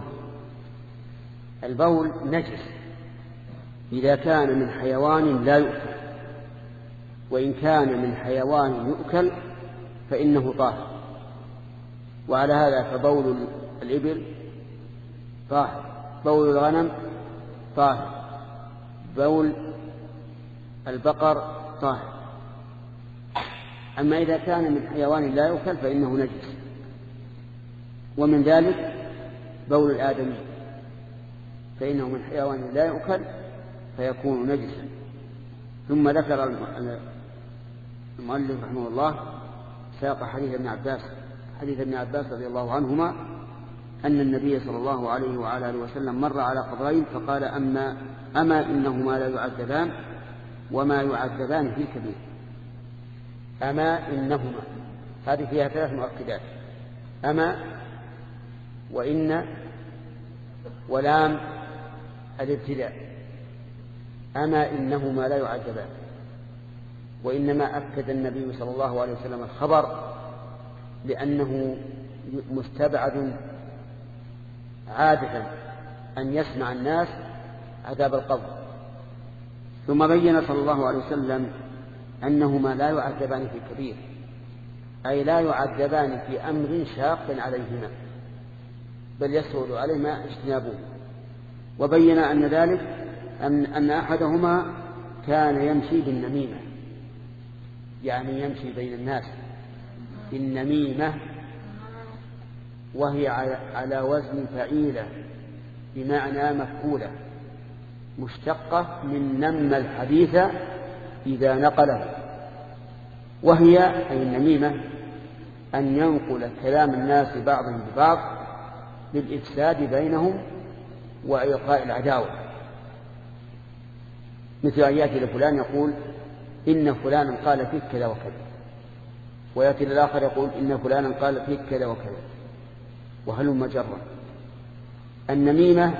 البول نجس إذا كان من حيوان لا يؤكل، وإن كان من حيوان يؤكل فإنه طاهر. وعلى هذا فبول الإبل طاهر، بول الغنم طاهر، بول البقر طاهر. أما إذا كان من حيوان لا يؤكل فإنه نجس، ومن ذلك بول الآدمي فإنه من حيوان لا يؤكل فيكون نجسا. ثم ذكر المؤلف رحمه الله ساق حديث ابن عباس حديث ابن عباس رضي الله عنهما أن النبي صلى الله عليه وعلى آله وسلم مر على قبرين فقال أما, أما إنهما لا يعذبان وما يعذبان في كبير. أما إنهما هذه فيها ثلاث مؤكدات: أما وإن ولام الابتداء. أما إنهما لا يعذبان، وإنما أكد النبي صلى الله عليه وسلم الخبر لأنه مستبعد عادة أن يسمع الناس عذاب القبر. ثم بين صلى الله عليه وسلم أنهما لا يعذبان في كبير، أي لا يعذبان في أمر شاق عليهما بل يسهل عليهما اجتنابه. وبين أن ذلك أن, أن أحدهما كان يمشي بالنميمة، يعني يمشي بين الناس بالنميمة، وهي على وزن فعيلة بمعنى مفعولة مشتقة من نم الحديث إذا نقله. وهي أي النميمة أن ينقل كلام الناس بعضهم ببعض للإفساد بينهم وإلقاء العداوة، مثل أن يأتي لفلان يقول إن فلانا قال فيك كذا وكذا، ويأتي للآخر يقول إن فلانا قال فيك كذا وكذا، وهلم جرا. النميمة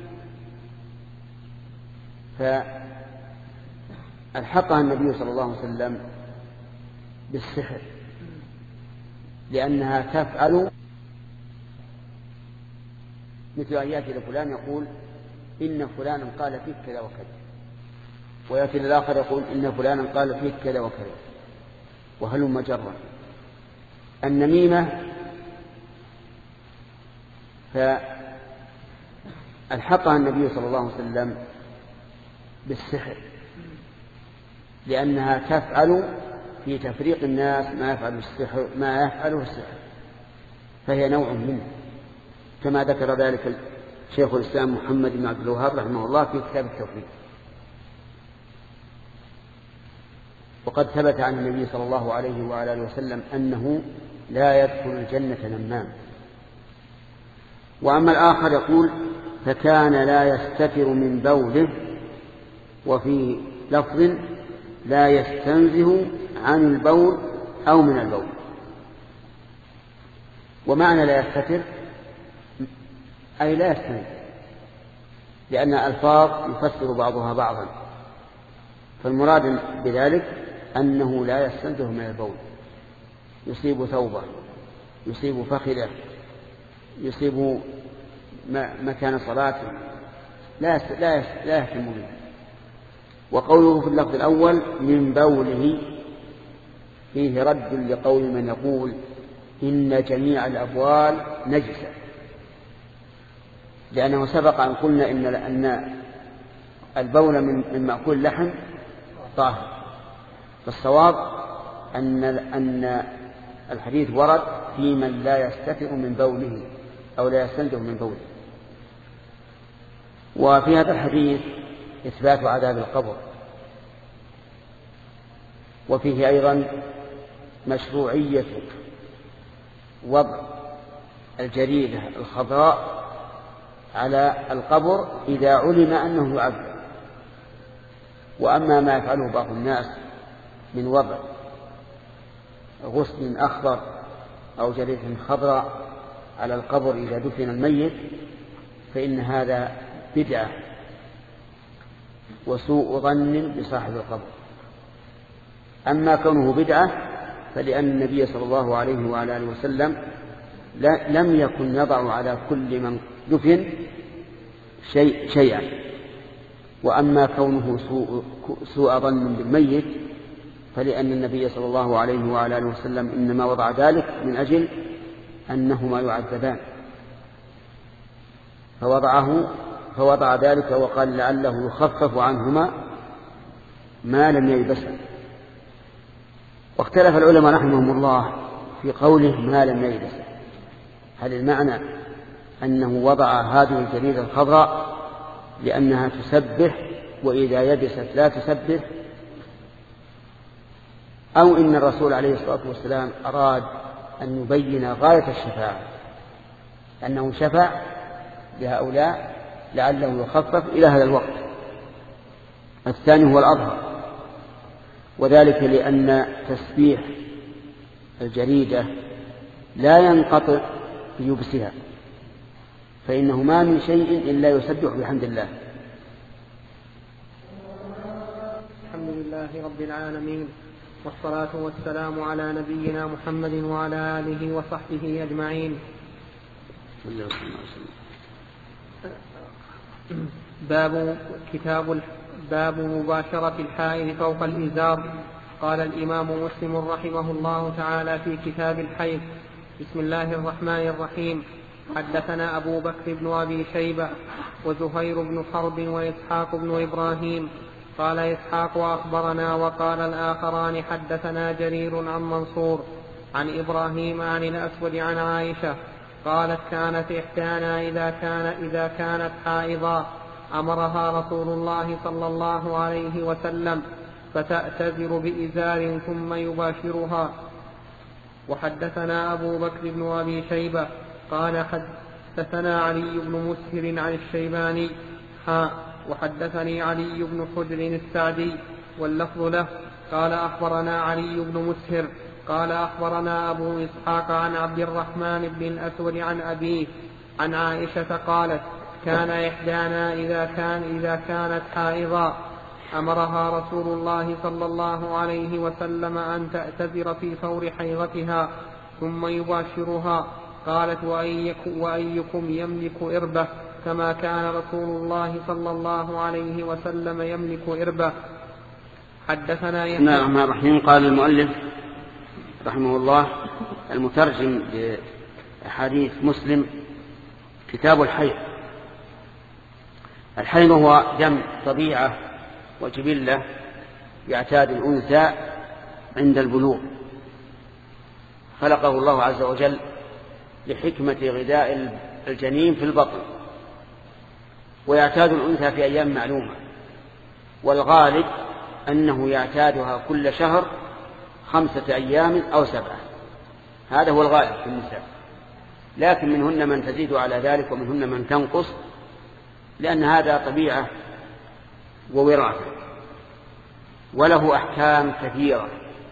فألحقها النبي صلى الله عليه وسلم بالسحر، لأنها تفعل مثل أن يأتي لفلان يقول إن فلانا قال فيك كذا وكذا، ويأتي للآخر يقول إن فلانا قال فيك كذا وكذا، وهلم جرا. النميمة فألحقها النبي صلى الله عليه وسلم بالسحر، لأنها تفعل في تفريق الناس ما يفعل السحر ما يفعله السحر، فهي نوع منه، كما ذكر ذلك شيخ الإسلام محمد بن عبد الوهاب رحمه الله في كتاب التوحيد. وقد ثبت عن النبي صلى الله عليه وعلى آله وسلم أنه لا يدخل الجنة نمام. وأما الآخر يقول فكان لا يستتر من بوله، وفي لفظ لا يستنزه عن البول أو من البول. ومعنى لا يستتر أي لا يستنزه، لأن ألفاظ يفسر بعضها بعضا، فالمراد بذلك أنه لا يستنزه من البول، يصيب ثوبه، يصيب فخذه، يصيب مكان صلاته، لا لا يهتم به. وقوله في اللفظ الأول من بوله فيه رد لقول من يقول إن جميع الأبوال نجسة، لأنه سبق أن قلنا إن أن البول من مأكول اللحم طاهر، فالصواب أن أن الحديث ورد في من لا يستتر من بوله أو لا يستنزه من بوله. وفي هذا الحديث إثبات عذاب القبر، وفيه أيضا مشروعية وضع الجريدة الخضراء على القبر إذا علم أنه يعذب. وأما ما يفعله بعض الناس من وضع غصن أخضر أو جريدة خضراء على القبر إذا دفن الميت فإن هذا بدعة وسوء ظن بصاحب القبر. أما كونه بدعة فلأن النبي صلى الله عليه وعلى آله وسلم لم يكن يضع على كل من دفن شيء شيئا. وأما كونه سوء, سوء ظن بالميت فلأن النبي صلى الله عليه وعلى آله وسلم إنما وضع ذلك من أجل أنهما يعذبان، فوضعه فوضع ذلك وقال لعله يخفف عنهما ما لم يلبسه. واختلف العلماء رحمهم الله في قوله ما لم يلبسه، هل المعنى أنه وضع هذه الجريدة الخضراء لأنها تسبح وإذا يبست لا تسبه، أو إن الرسول عليه الصلاة والسلام أراد أن يبين غاية الشفاعة أنه شفع لهؤلاء لعله يخفف إلى هذا الوقت. الثاني هو الأظهر، وذلك لأن تسبيح الجريدة لا ينقطع بيبسها، فإنه ما من شيء إلا يسبح بحمد الله. الحمد لله رب العالمين، والصلاة والسلام على نبينا محمد وعلى آله وصحبه أجمعين. باب كتاب باب مباشرة الحائض فوق الإزار. قال الإمام مسلم رحمه الله تعالى في كتاب الحيض: بسم الله الرحمن الرحيم. حدثنا أبو بكر بن أبي شيبة وزهير بن حرب وإسحاق بن إبراهيم. قال إسحاق أخبرنا، وقال الآخران حدثنا جرير عن منصور عن إبراهيم عن الأسود عن عائشة قالت: كانت إحدانا إذا كان إذا كانت حائضا أمرها رسول الله صلى الله عليه وسلم فتأتذر بإزار ثم يباشرها. وحدثنا أبو بكر بن أبي شيبة قال حدثنا علي بن مسهر عن الشيباني ها وحدثني علي بن حجر السعدي واللفظ له قال أخبرنا علي بن مسهر قال أخبرنا أبو إسحاق عن عبد الرحمن بن الأسود عن أبيه عن عائشة قالت: كان إحدانا إذا كان إذا كانت حائضا أمرها رسول الله صلى الله عليه وسلم أن تأتذر في فور حيضتها ثم يباشرها. قالت: وأيكم يملك إربة كما كان رسول الله صلى الله عليه وسلم يملك إربة. حدثنا بسم الله الرحمن الرحيم. قال المؤلف رحمه الله المترجم لأحاديث مسلم: كتاب الحيض. الحيض هو دم طبيعة وجبلة يعتاد الأنثى عند البلوغ، خلقه الله عز وجل لحكمة غذاء الجنين في البطن، ويعتاد الأنثى في أيام معلومة، والغالب أنه يعتادها كل شهر خمسة أيام أو سبعة، هذا هو الغالب في النساء، لكن منهن من تزيد على ذلك ومنهن من تنقص، لأن هذا طبيعة ووراثة، وله أحكام كثيرة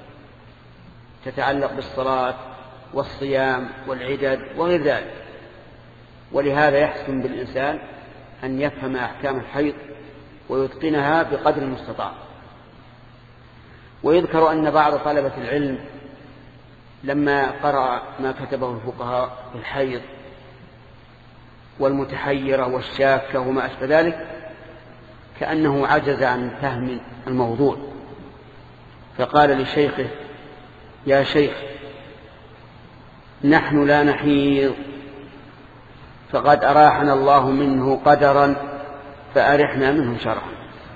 تتعلق بالصلاة والصيام والعدد وغير ذلك، ولهذا يحسن بالإنسان أن يفهم أحكام الحيض ويتقنها بقدر المستطاع. ويذكر أن بعض طلبة العلم لما قرأ ما كتبه الفقهاء في الحيض والمتحيرة والشاكة وما أشبه ذلك كأنه عجز عن فهم الموضوع، فقال لشيخه: يا شيخ، نحن لا نحيض، فقد أراحنا الله منه قدرا فأرحنا منه شرعا.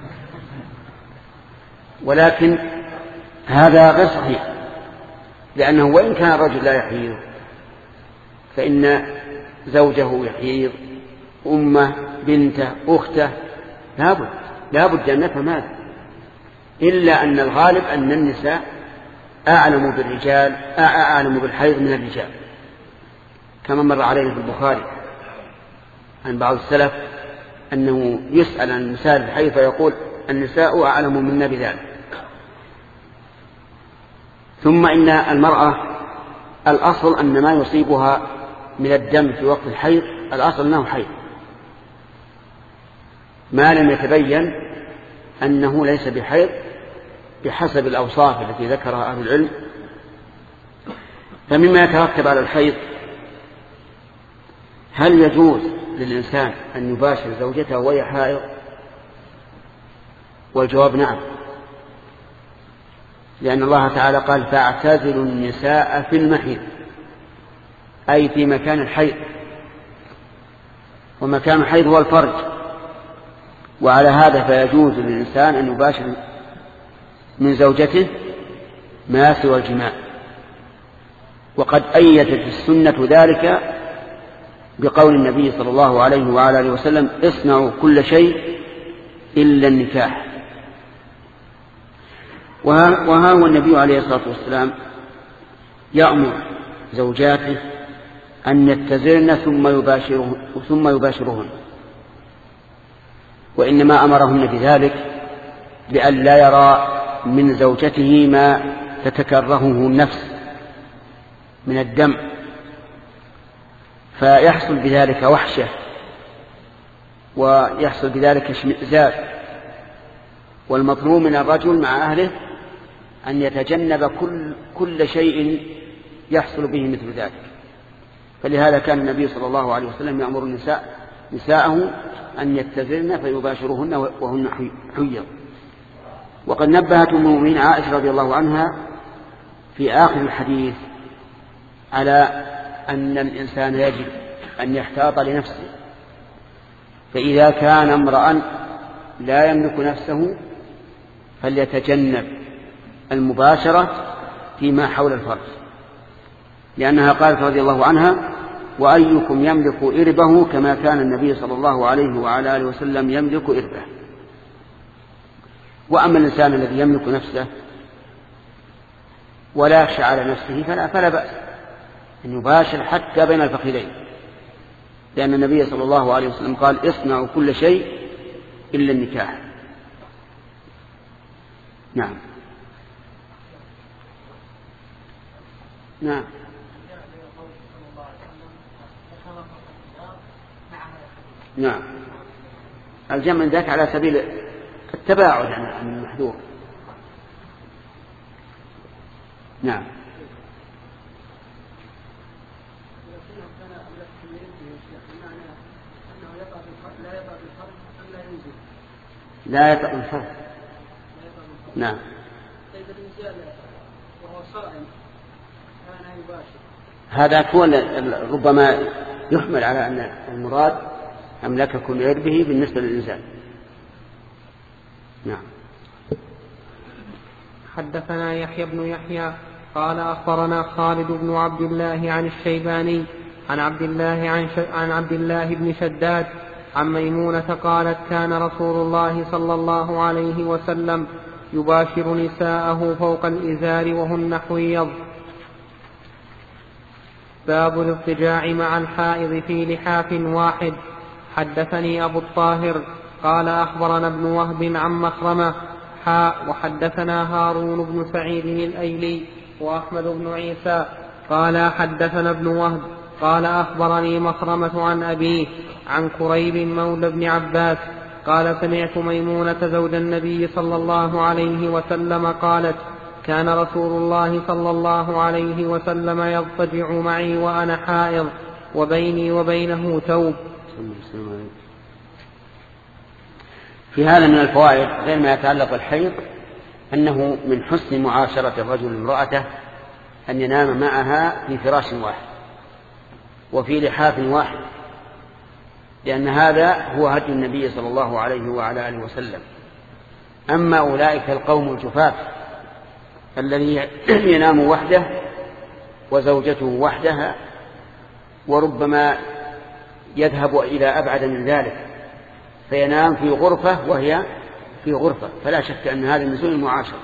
ولكن هذا غير صحيح، لأنه وإن كان الرجل لا يحيض فإن زوجه يحيض، أمه، بنته، أخته، لابد لابد أن نفهم هذا، إلا أن الغالب أن النساء أعلم بالرجال أعلم بالحيض من الرجال، كما مر علينا في البخاري عن بعض السلف أنه يسأل عن النساء الحيض فيقول: النساء أعلم منا بذلك. ثم إن المرأة الأصل أن ما يصيبها من الدم في وقت الحيض الأصل أنه حيض، ما لم يتبين أنه ليس بحيض بحسب الأوصاف التي ذكرها أهل العلم. فمما يترتب على الحيض: هل يجوز للإنسان أن يباشر زوجته وهي حائض؟ والجواب نعم، لأن الله تعالى قال: فاعتزلوا النساء في المحيض، أي في مكان الحيض، ومكان الحيض هو الفرج، وعلى هذا فيجوز للإنسان أن يباشر من زوجته ما سوى الجماع. وقد أيدت السنة ذلك بقول النبي صلى الله عليه وعلى آله وسلم: اصنعوا كل شيء إلا النكاح. وها هو النبي عليه الصلاة والسلام يأمر زوجاته أن يتزرن ثم يباشرهن, ثم يباشرهن وإنما أمرهن بذلك بأن لا يرى من زوجته ما تتكرهه النفس من الدم، فيحصل بذلك وحشة ويحصل بذلك اشمئزاز. والمطلوب من الرجل مع أهله أن يتجنب كل, كل شيء يحصل به مثل ذلك. فلهذا كان النبي صلى الله عليه وسلم يأمر النساء نساءه أن يتزرن فيباشرهن وهن حيض. وقد نبهت أم المؤمنين عائشة رضي الله عنها في آخر الحديث على أن الإنسان يجب أن يحتاط لنفسه، فإذا كان امرأ لا يملك نفسه فليتجنب المباشرة فيما حول الفرج، لأنها قالت رضي الله عنها: وأيكم يملك إربه كما كان النبي صلى الله عليه وعلى آله وسلم يملك إربه. وأما الإنسان الذي يملك نفسه ولا يخشى على نفسه فلا, فلا بأس أن يباشر حتى بين الفخذين، لأن النبي صلى الله عليه وسلم قال: اصنعوا كل شيء إلا النكاح. نعم نعم نعم الجمع ذاك على سبيل التباعد عن المحذور. نعم لا يطأ الفرج. نعم هذا كون ربما يحمل على أن المراد أملككم لإربه بالنسبة للإنسان. نعم. حدثنا يحيى بن يحيى قال أخبرنا خالد بن عبد الله عن الشيباني عن عبد الله عن, ش... عن عبد الله بن شداد عن ميمونة قالت: كان رسول الله صلى الله عليه وسلم يباشر نساءه فوق الإزار وهن حويض. باب الاضطجاع مع الحائض في لحاف واحد. حدثني أبو الطاهر قال أخبرنا ابن وهب عن مخرمة حاء وحدثنا هارون بن سعيد الأيلي وأحمد بن عيسى قال حدثنا ابن وهب قال أخبرني مخرمة عن أبيه عن كريب مولى ابن عباس قال: سمعت ميمونة زوج النبي صلى الله عليه وسلم قالت: كان رسول الله صلى الله عليه وسلم يضطجع معي وأنا حائض وبيني وبينه ثوب. في هذا من الفوائد غير ما يتعلق بالحيض أنه من حسن معاشرة الرجل امرأته أن ينام معها في فراش واحد وفي لحاف واحد، لأن هذا هو هدي النبي صلى الله عليه وعلى آله وسلم. أما أولئك القوم الجفاف الذي ينام وحده وزوجته وحدها وربما يذهب إلى أبعد من ذلك فينام في غرفة وهي في غرفة، فلا شك أن هذا من سوء المعاشرة.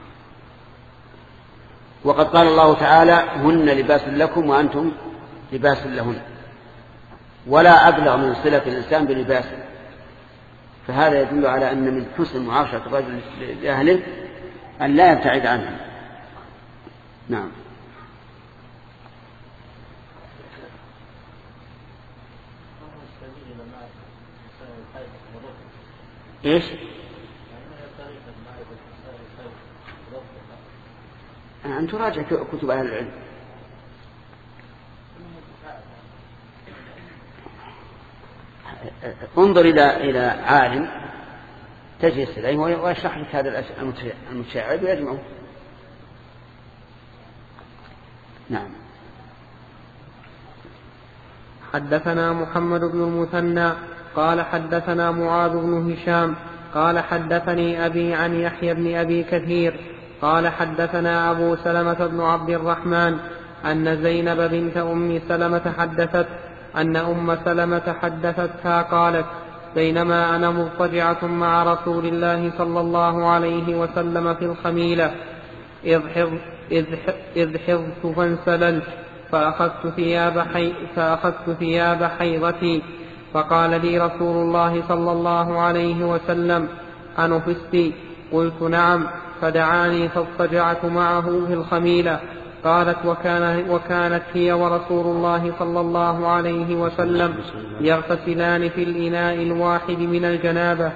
وقد قال الله تعالى: هن لباس لكم وأنتم لباس لهن، ولا أبلغ من صلة الإنسان بلباسه. فهذا يدل على أن من حسن معاشرة الرجل لأهله أن لا يبتعد عنهم. نعم. إيش؟ أن تراجع كتب أهل العلم. انظر إلى إلى عالم تجلس إليه ويشرح لك هذا المتشعب ويجمعه. نعم. حدثنا محمد بن المثنى قال حدثنا معاذ بن هشام قال حدثني أبي عن يحيى بن أبي كثير قال حدثنا أبو سلمة بن عبد الرحمن أن زينب بنت أم سلمة حدثت أن أم سلمة حدثتها قالت: بينما أنا مضطجعة مع رسول الله صلى الله عليه وسلم في الخميلة إذ حضت فانسللت فأخذت ثياب, حي فأخذت ثياب حيضتي فقال لي رسول الله صلى الله عليه وسلم أنفستي؟ قلت نعم، فدعاني فاضطجعت معه في الخميلة. قالت وكان وكانت هي ورسول الله صلى الله عليه وسلم يغتسلان في الإناء الواحد من الجنابة.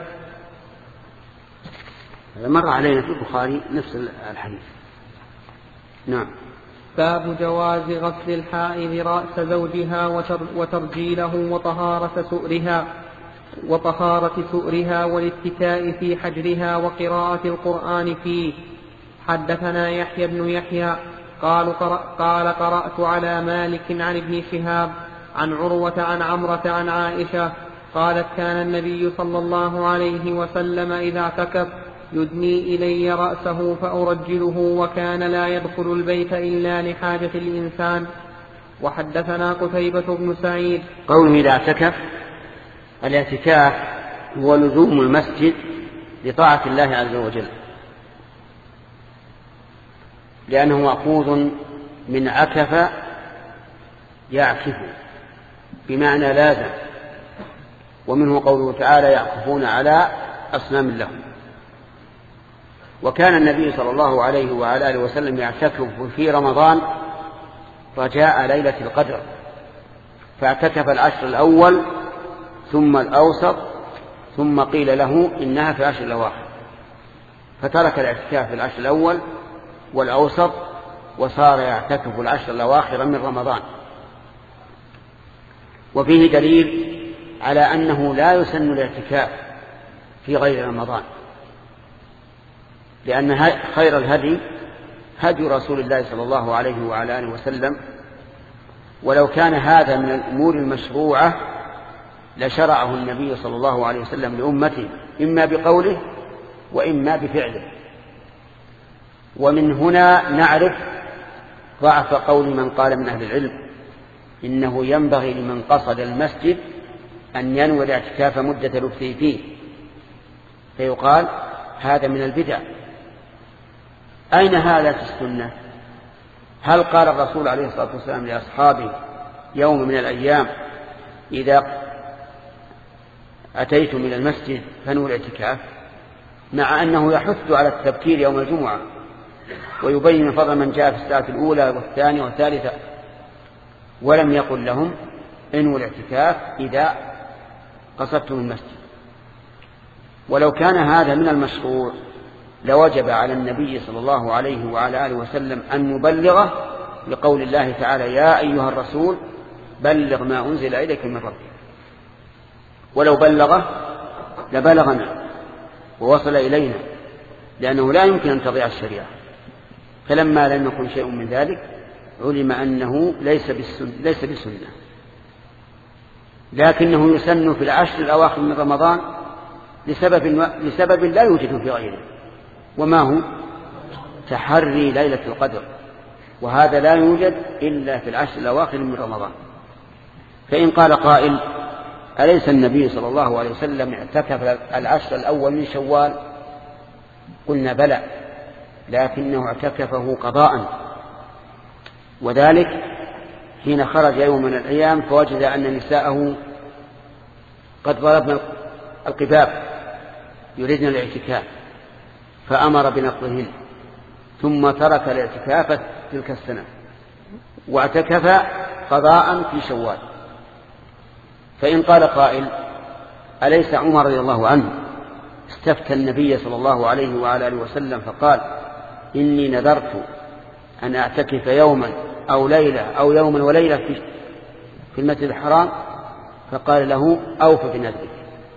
مر علينا في البخاري نفس الحديث. نعم. باب جواز غسل الحائض رأس زوجها وترجيله وطهارة سؤرها وطهارة سؤرها والاتكاء في حجرها وقراءة القرآن فيه. حدثنا يحيى بن يحيى قال, قال قرأت على مالك عن ابن شهاب عن عروة عن عمرة عن عائشة قالت كان النبي صلى الله عليه وسلم إذا اعتكف يدني إلي رأسه فأرجله وكان لا يدخل البيت إلا لحاجة الإنسان. وحدثنا قتيبة بن سعيد. قوله إذا اعتكف، الاعتكاف هو لزوم المسجد لطاعة الله عز وجل، لأنه مأخوذ من عكف يعكف بمعنى لازم، ومنه قوله تعالى يعكفون على أصنام لهم. وكان النبي صلى الله عليه وعلى آله وسلم يعتكف في رمضان رجاء ليلة القدر، فاعتكف العشر الأول ثم الأوسط ثم قيل له إنها في العشر الأواخر، فترك الاعتكاف في العشر الأول والأوسط وصار يعتكف العشر الأواخر من رمضان. وفيه دليل على أنه لا يسن الاعتكاف في غير رمضان، لأن خير الهدي هدي رسول الله صلى الله عليه وعلى آله وسلم، ولو كان هذا من الأمور المشروعة لشرعه النبي صلى الله عليه وسلم لأمته إما بقوله وإما بفعله. ومن هنا نعرف ضعف قول من قال من أهل العلم إنه ينبغي لمن قصد المسجد أن ينوي الاعتكاف مدة لبثه فيه، فيقال هذا من البدع. أين هذا في السنة؟ هل قال الرسول عليه الصلاة والسلام لأصحابه يوم من الأيام إذا أتيتم إلى المسجد فنووا الاعتكاف، مع أنه يحث على التبكير يوم الجمعة ويبين فضل من جاء في الساعة الأولى والثانية والثالثة، ولم يقل لهم انووا الاعتكاف إذا قصدتم المسجد. ولو كان هذا من المشروع لوجب على النبي صلى الله عليه وعلى آله وسلم أن يبلغه لقول الله تعالى يا أيها الرسول بلغ ما أنزل إليك من ربك. ولو بلغه لبلغنا ووصل إلينا، لأنه لا يمكن أن تضيع الشريعة. فلما لم يكن شيء من ذلك علم أنه ليس بالسنة, ليس بالسنة. لكنه يسن في العشر الأواخر من رمضان لسبب, لسبب لا يوجد في غيره، وما هو تحري ليلة القدر، وهذا لا يوجد إلا في العشر الأواخر من رمضان. فإن قال قائل أليس النبي صلى الله عليه وسلم اعتكف العشر الأول من شوال؟ قلنا بلى، لكنه اعتكفه قضاء، وذلك حين خرج يوم من الأيام فوجد أن نساءه قد ضربن القباب يريدن الاعتكاف، فأمر بنقضهن، ثم ترك الاعتكاف تلك السنة واعتكف قضاء في شوال. فإن قال قائل أليس عمر رضي الله عنه استفتى النبي صلى الله عليه وعلى آله وسلم فقال إني نذرت أن أعتكف يوما أو ليلة أو يوما وليلة في المسجد الحرام، فقال له أوف بنذرك.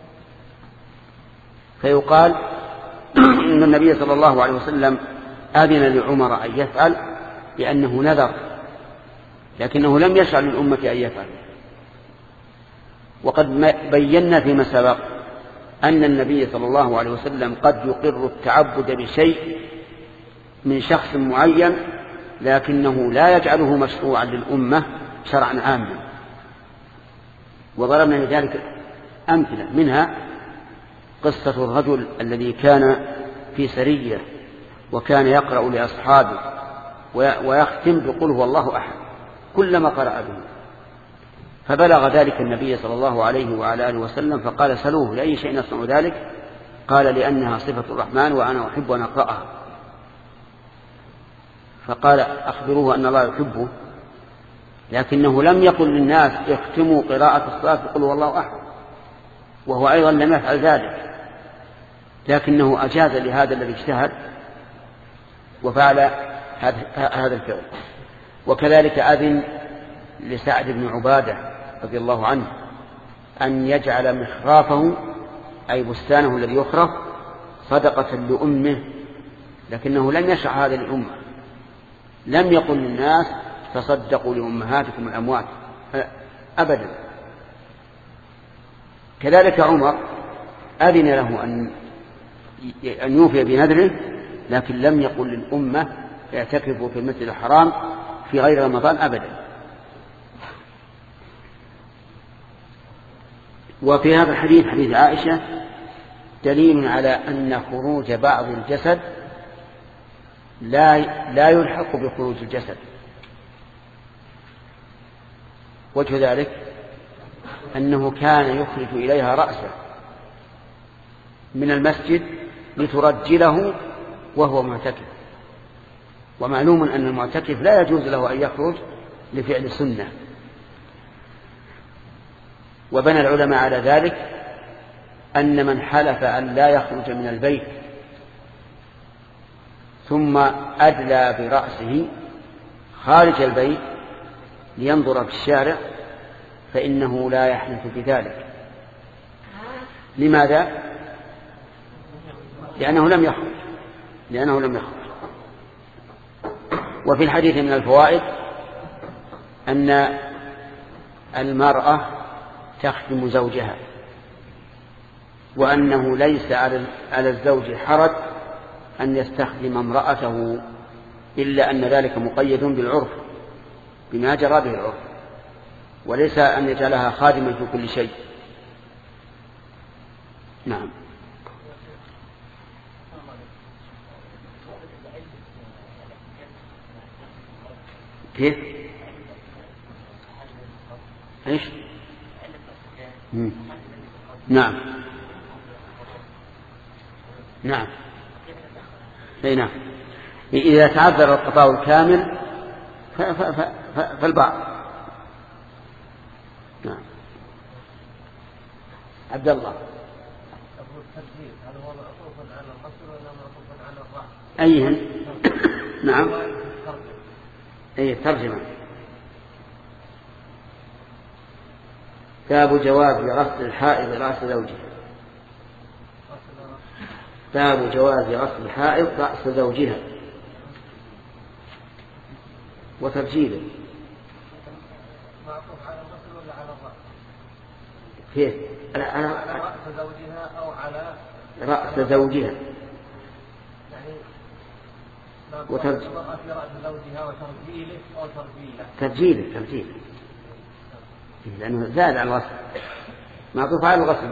فيقال إن النبي صلى الله عليه وسلم أذن لعمر أن يفعل لأنه نذر، لكنه لم يشرع للأمة أن يفعل. وقد بينا فيما سبق أن النبي صلى الله عليه وسلم قد يقر التعبد بشيء من شخص معين، لكنه لا يجعله مشروعا للأمة شرعا عاما. وضربنا لذلك أمثلة منها قصة الرجل الذي كان في سرية وكان يقرأ لأصحابه ويختم بقل هو الله أحد كلما قرأ به، فبلغ ذلك النبي صلى الله عليه وعلى آله وسلم فقال سلوه لأي شيء نصنع ذلك؟ قال لأنها صفة الرحمن وأنا أحب أن أقرأها. فقال أخبروه أن الله يحبه، لكنه لم يقل للناس اختموا قراءة الصلاة بقل هو الله أحد، وهو أيضا لم يفعل ذلك، لكنه أجاز لهذا الذي اجتهد وفعل هذا الفعل. وكذلك أذن لسعد بن عبادة رضي الله عنه أن يجعل مخرافه أي بستانه الذي يخرف صدقة لأمه، لكنه لم يشرع هذا للأمة، لم يقل للناس تصدقوا لأمهاتكم الأموات أبدا. كذلك عمر أذن له أن أن يوفي بنذره، لكن لم يقل للأمة اعتكفوا في المسجد الحرام في غير رمضان أبدا. وفي هذا الحديث حديث عائشة دليل على أن خروج بعض الجسد لا لا يلحق بخروج الجسد. وجه ذلك أنه كان يخرج إليها رأسه من المسجد لترجله وهو معتكف، ومعلوم أن المعتكف لا يجوز له أن يخرج لفعل سنة. وبنى العلماء على ذلك أن من حلف أن لا يخرج من البيت ثم أدلى برأسه خارج البيت لينظر في الشارع فإنه لا يحنث بذلك. لماذا؟ لأنه لم يخرج لأنه لم يخرج وفي الحديث من الفوائد أن المرأة تخدم زوجها، وأنه ليس على الزوج حرج أن يستخدم امرأته، إلا أن ذلك مقيد بالعرف بما جرى به العرف، وليس أن يجعلها خادمة في كل شيء. نعم. كيف؟ ايش؟ مم. نعم نعم اي نعم. إذا تعذر القضاء الكامل فالبعض. نعم. عبد الله. أيهن؟ نعم. أي ترجمة. باب جواز غسل الحائض رأس زوجها. باب جواز غسل الحائض رأس زوجها وترجيله. كيف؟ على رأس زوجها أو على رأس زوجها. وترجيله في رأس زوجها وترجيله أو ترجيله. ترجيله ترجيله لأنه زاد على الغسل، معطوف على الغسل.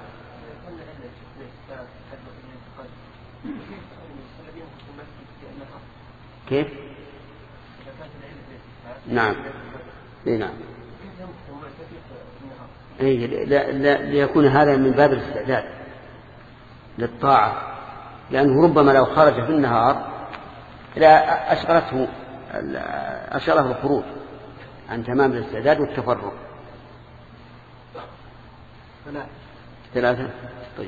كيف؟ نعم. إيه نعم. إيه لا لا ليكون هذا من باب الاستعداد للطاعة، لأنه ربما لو خرج في النهار لا أشغلته أشغله الخروج عن تمام الاستعداد والتفرغ. ثلاثة. طيب.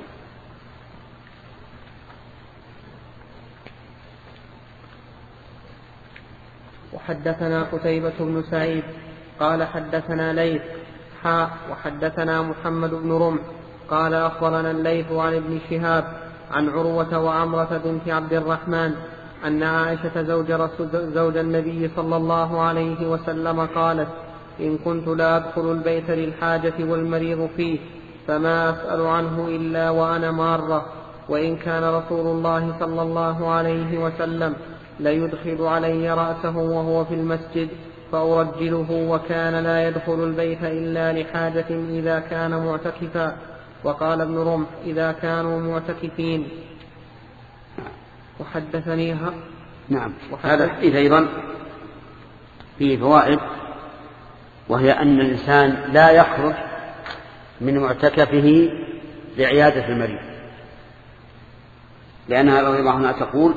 وحدثنا قتيبة بن سعيد قال حدثنا ليث حاء وحدثنا محمد بن رمح قال أخبرنا الليث عن ابن شهاب عن عروة وعمرة بنت عبد الرحمن أن عائشة زوج, زوج النبي صلى الله عليه وسلم قالت: إن كنت لا أدخل البيت للحاجة والمريض فيه فما أسأل عنه إلا وأنا مارة، وإن كان رسول الله صلى الله عليه وسلم ليدخل علي رأسه وهو في المسجد فأرجله، وكان لا يدخل البيت إلا لحاجة إذا كان معتكفا، وقال ابن رمح إذا كانوا معتكفين. وحدثنيها نعم. هذا الحديث أيضا فيه فوائد، وهي أن الإنسان لا يخرج من معتكفه لعيادة المريض، لأنها رضي الله عنها تقول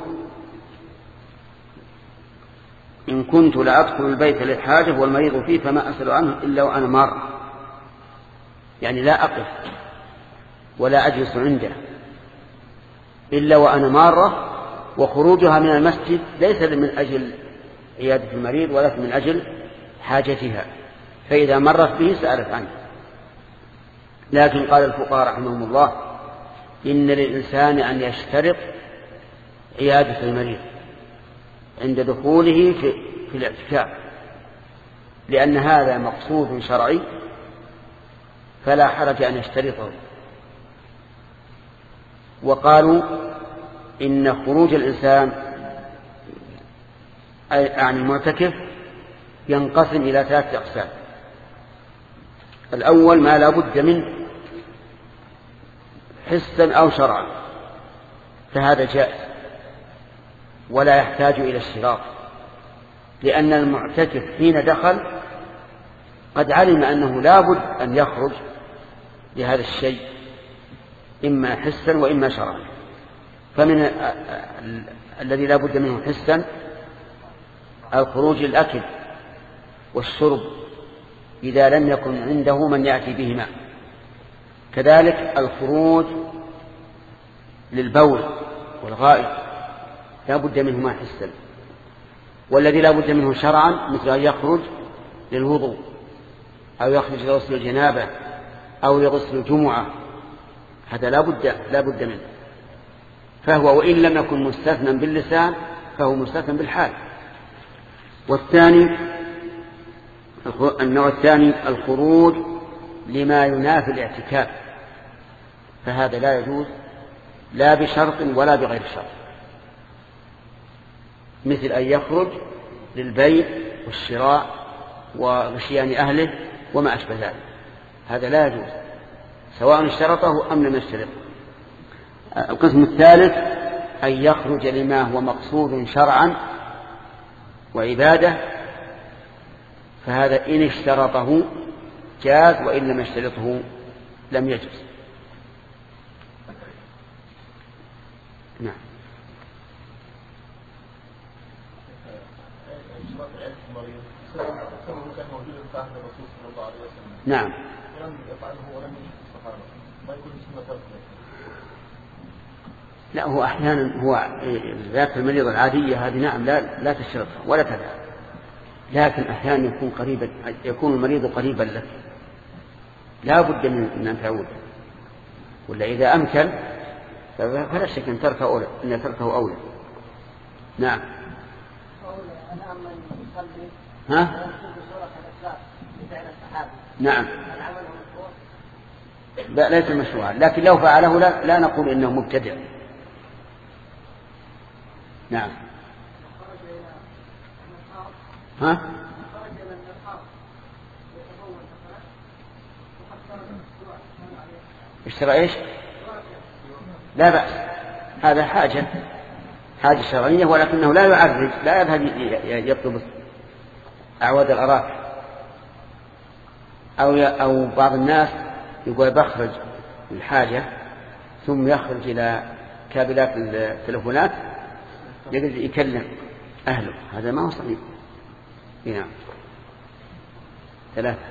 إن كنت لأدخل البيت للحاجة والمريض فيه فما أسأل عنه إلا وأنا مار، يعني لا أقف ولا أجلس عنده إلا وأنا مارة، وخروجها من المسجد ليس من أجل عيادة المريض ولكن من أجل حاجتها، فإذا مرت به سألت عنه. لكن قال الفقهاء رحمهم الله إن للإنسان أن يشترط عيادة المريض عند دخوله في, في الاعتكاف، لأن هذا مقصود شرعي فلا حرج أن يشترطه. وقالوا إن خروج الإنسان عن المعتكف ينقسم إلى ثلاثة أقسام. الأول ما لا بد منه حسا أو شرعا، فهذا جائز ولا يحتاج إلى اشتراط، لأن المعتكف حين دخل قد علم أنه لا بد أن يخرج لهذا الشيء إما حسا وإما شرعا. فمن الذي لا بد منه حسا الخروج للأكل والشرب إذا لم يكن عنده من يأتي بهما، كذلك الخروج للبول والغائط لا بد منهما حسا. والذي لا بد منه شرعا مثل أن يخرج للوضوء أو يخرج لغسل الجنابة أو لغسل الجمعة، هذا لا بد لا بد منه، فهو وإن لم يكن مستثنى باللسان فهو مستثنى بالحال. والثاني النوع الثاني الخروج لما ينافي الاعتكاف، فهذا لا يجوز لا بشرط ولا بغير شرط، مثل أن يخرج للبيع والشراء وغشيان أهله وما أشبه ذلك، هذا لا يجوز سواء اشترطه أم لم يشترطه. القسم الثالث أن يخرج لما هو مقصود شرعا وعبادة، فهذا إن اشترطه جاز وإن لم يشترطه لم يجوز. نعم. نعم. لا هو أحيانا هو ذات المريض العادية هذه نعم لا لا تشرطها ولا تدع، لكن أحيانا يكون قريبا يكون المريض قريبا لك لا بد من أن تعود، ولا إذا أمكن فلا شك أن تركه أولى أن تركه أولى. نعم. ها؟ نعم. لا ليس مشروعا، لكن لو فعله لا, لا نقول إنه مبتدع. نعم. ها؟ اشترى ايش؟ لا بأس، هذا حاجة حاجة شرعية، ولكنه لا يعرج لا يذهب يطلب أعواد الأراك، أو أو بعض الناس يقول بخرج الحاجة ثم يخرج إلى كابلات التلفونات يقدر يكلم أهله، هذا ما هو صحيح. نعم. ثلاثة.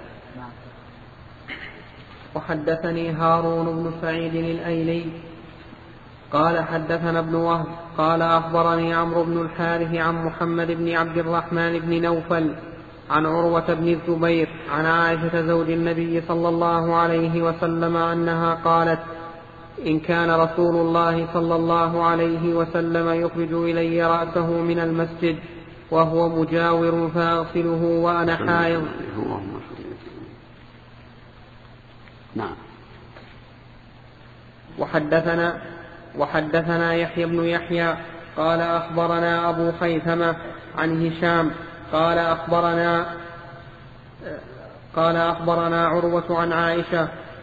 وحدثني هارون بن سعيد الأيلي قال حدثنا ابن وهب قال أخبرني عمرو بن الحارث عن محمد بن عبد الرحمن بن نوفل عن عروة بن الزبير عن عائشة زوج النبي صلى الله عليه وسلم أنها قالت إن كان رسول الله صلى الله عليه وسلم يخرج إلي رأسه من المسجد وهو مجاور فأغسله وأنا حائض. نعم. وحدثنا وحدثنا يحيى بن يحيى قال أخبرنا أبو خيثمة عن هشام قال أخبرنا قال أخبرنا عروة عن عائشة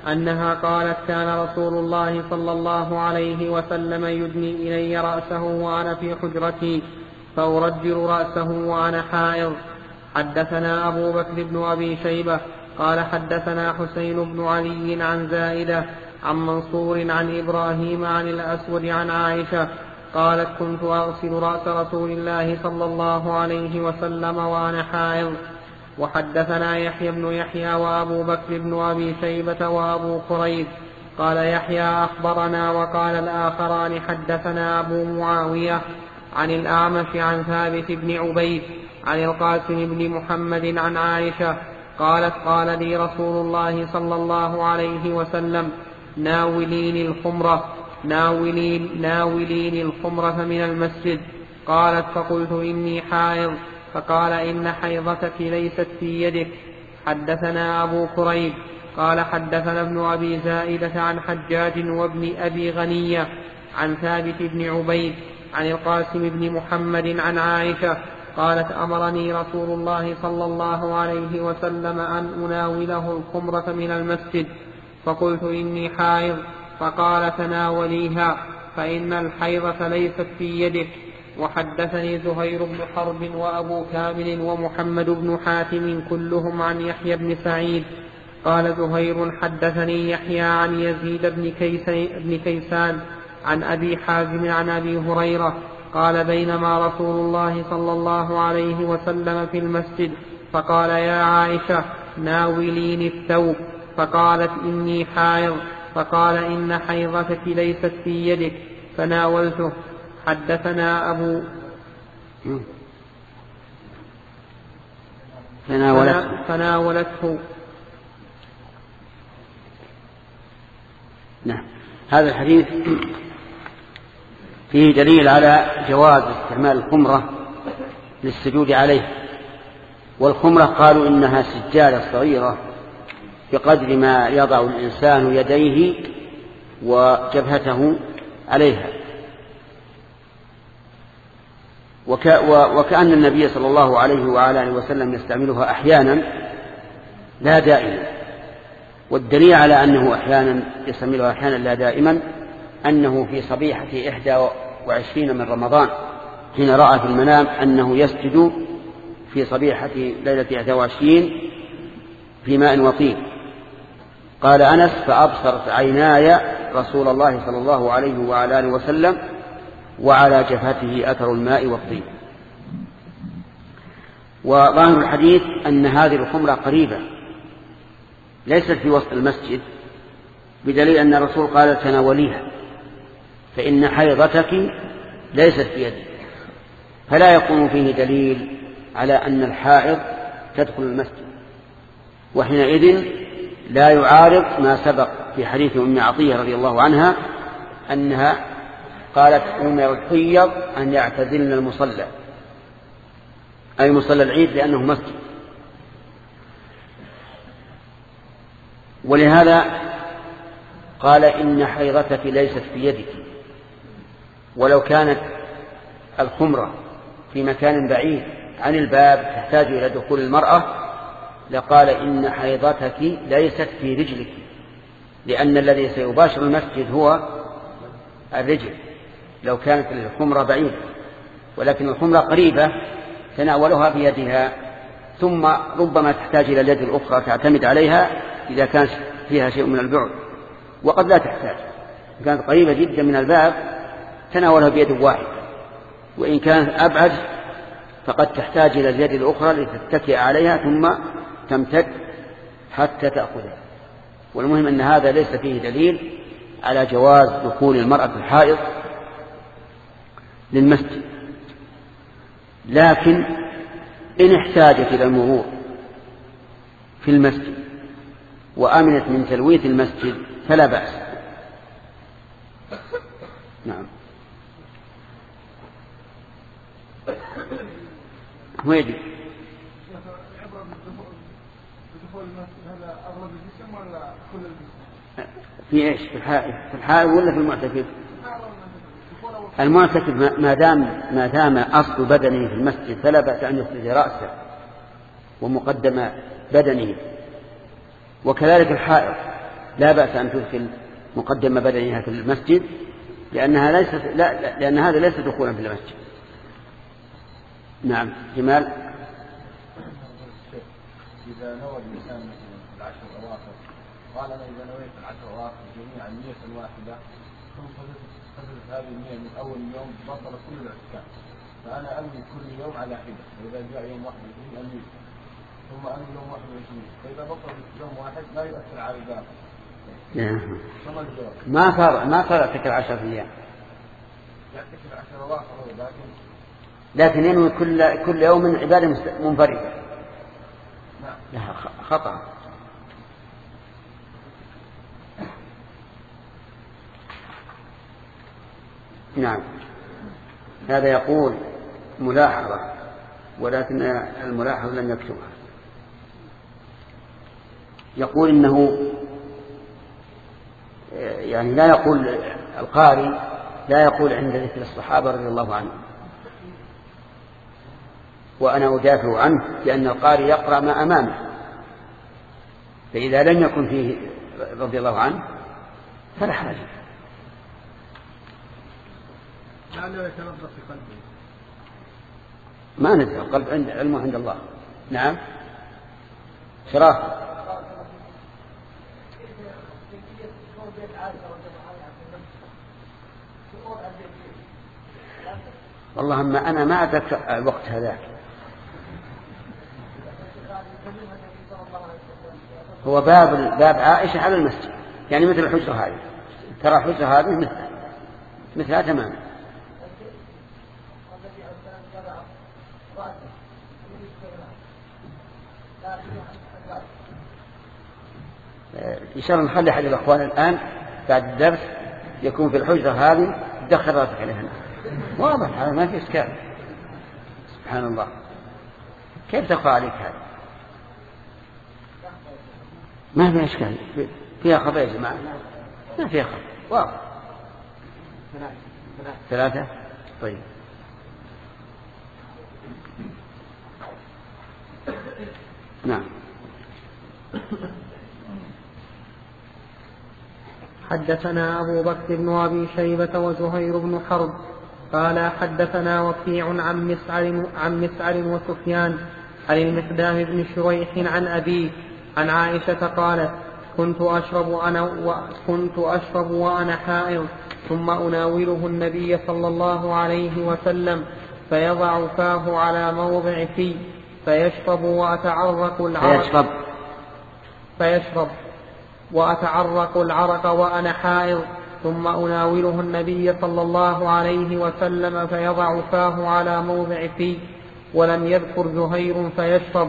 أنها قالت كان رسول الله صلى الله عليه وسلم يدني إلي رأسه وأنا في حجرتي فأرجل رأسه وأنا حائض. حدثنا أبو بكر بن أبي شيبة قال حدثنا حسين بن علي عن زائدة عن منصور عن إبراهيم عن الأسود عن عائشة قالت كنت أغسل رأس رسول الله صلى الله عليه وسلم وأنا حائض. وحدثنا يحيى بن يحيى وأبو بكر بن أبي شيبة وأبو قريب قال يحيى أخبرنا وقال الآخران حدثنا أبو معاوية عن الأعمش عن ثابت بن عبيد عن القاسم بن محمد عن عائشة قالت قال لي رسول الله صلى الله عليه وسلم ناوليني الخمرة ناولين ناوليني الخمرة من المسجد. قالت فقلت إني حائض فقال إن حيضتك ليست في يدك. حدثنا أبو كريب قال حدثنا ابن أبي زائدة عن حجاج وابن أبي غنية عن ثابت بن عبيد عن القاسم بن محمد عن عائشة قالت أمرني رسول الله صلى الله عليه وسلم أن أناوله الخمرة من المسجد فقلت إني حائض فقال تناوليها فإن الحيضة ليست في يدك. وحدثني زهير بن حرب وأبو كامل ومحمد بن حاتم كلهم عن يحيى بن سعيد قال زهير حدثني يحيى عن يزيد بن, بن كيسان عن أبي حازم عن أبي هريرة قال بينما رسول الله صلى الله عليه وسلم في المسجد فقال يا عائشة ناوليني الثوب فقالت إني حائض فقال إن حيضتك ليست في يدك فناولته. حدثنا أبو فناولته, فناولته. نعم. هذا الحديث فيه دليل على جواز استعمال الخمرة للسجود عليه. والخمرة قالوا إنها سجادة صغيرة بقدر ما يضع الإنسان يديه وجبهته عليها. وك وكأن النبي صلى الله عليه وعلى آله وسلم يستعملها أحيانا لا دائما. والدليل على أنه أحيانا يستعملها أحيانا لا دائما أنه في صبيحة إحدى وعشرين من رمضان حين رأى في المنام أنه يسجد في صبيحة ليلة إحدى وعشرين في ماء وطين. قال أنس فأبصرت عيناي رسول الله صلى الله عليه وعلى آله وسلم وعلى جبهته أثر الماء والطين. وظاهر الحديث أن هذه الخمرة قريبة ليست في وسط المسجد بدليل أن الرسول قال تناوليها فإن حيضتك ليست في يدك. فلا يكون فيه دليل على أن الحائض تدخل المسجد. وحينئذ لا يعارض ما سبق في حديث أم عطية رضي الله عنها أنها قالت أمر الحيض أن يعتزلن المصلى أي مصلى العيد لأنه مسجد. ولهذا قال إن حيضتك ليست في يدك. ولو كانت الخمرة في مكان بعيد عن الباب تحتاج إلى دخول المرأة لقال إن حيضتك ليست في رجلك لأن الذي سيباشر المسجد هو الرجل لو كانت الخمرة بعيدة. ولكن الخمرة قريبة تناولها بيدها ثم ربما تحتاج إلى اليد الأخرى تعتمد عليها إذا كانت فيها شيء من البعد وقد لا تحتاج. إن كانت قريبة جدا من الباب تناولها بيد واحدة وإن كانت أبعد فقد تحتاج إلى اليد الأخرى لتتكئ عليها ثم تمتد حتى تأخذها. والمهم أن هذا ليس فيه دليل على جواز دخول المرأة الحائض للمسجد. لكن إن احتاجت إلى المرور في المسجد وأمنت من تلويث المسجد فلا بأس. نعم. ويدي في ايش في الحائض في الحائض ولا في المعتكف؟ المعتكف ما دام ما دام اصل بدنه في المسجد فلا بأس ان يخرج رأسه ومقدم بدنه. وكذلك الحائض لا بأس أن تدخل مقدمة بدنها في المسجد لأنها ليست لا لأن هذا ليس دخولا في المسجد. نعم. جمال. إذا نوى الإنسان مثلا في العشر الأواخر قال أنا إذا نويت العشر الأواخر جميعا نية واحدة ثم فزت هذه النية من أول يوم بطل كل الاعتكاف، فأنا أنوي كل يوم على حدة، وإذا جاء يوم واحد وعشرين أنوي ثم أنوي يوم واحد وعشرين، فإذا بطل يوم واحد لا يؤثر على الباقي. ما صار ما صار يعتكف عشر أيام. يعتكف عشر أواخر لكن لكن ينوي كل كل يوم عبادة منفردة. نعم. خطأ. نعم. هذا يقول ملاحظة ولكن الملاحظ لم يكتبها. يقول إنه يعني لا يقول القارئ لا يقول عند ذكر الصحابة رضي الله عنهم، وأنا أدافع عنه لأن القارئ يقرأ ما أمامه، فإذا لم يكن فيه رضي الله عنه فلا حاجة. لعله يتنظف في قلبه. ما ندري، القلب عند علمه عند الله. نعم. شراف. والله ما أنا ما أتذكر الوقت هذاك. هو باب باب عائشة على المسجد، يعني مثل الحجرة هذه، ترى الحجرة هذه مثل مثلها تماما. إن شاء الله نخلي أحد الأخوان الآن بعد الدرس يكون في الحجرة هذه تدخل راسك عليها. واضح هذا ما في إشكال. سبحان الله، كيف تخفى عليك هذا؟ ما في إشكال، فيها خطأ يا جماعة، ما فيها خطأ، واضح. ثلاثة. طيب. نعم. حدثنا أبو بكر بن أبي شيبة وزهير بن حرب قال حدثنا وكيع عن مسعر عن مسعر وسفيان عن المقدام بن شريح عن أبيه عن عائشة قالت كنت أشرب أنا وكنت أشرب وأنا حائض ثم أناوله النبي صلى الله عليه وسلم فيضع فاه على موضع في فيشرب وأتعرق العرق فيشرب فيشرب وأتعرق العرق وأنا حائض ثم أناوله النبي صلى الله عليه وسلم فيضع فاه على موضع فيه ولم يذكر زهير فيشرب.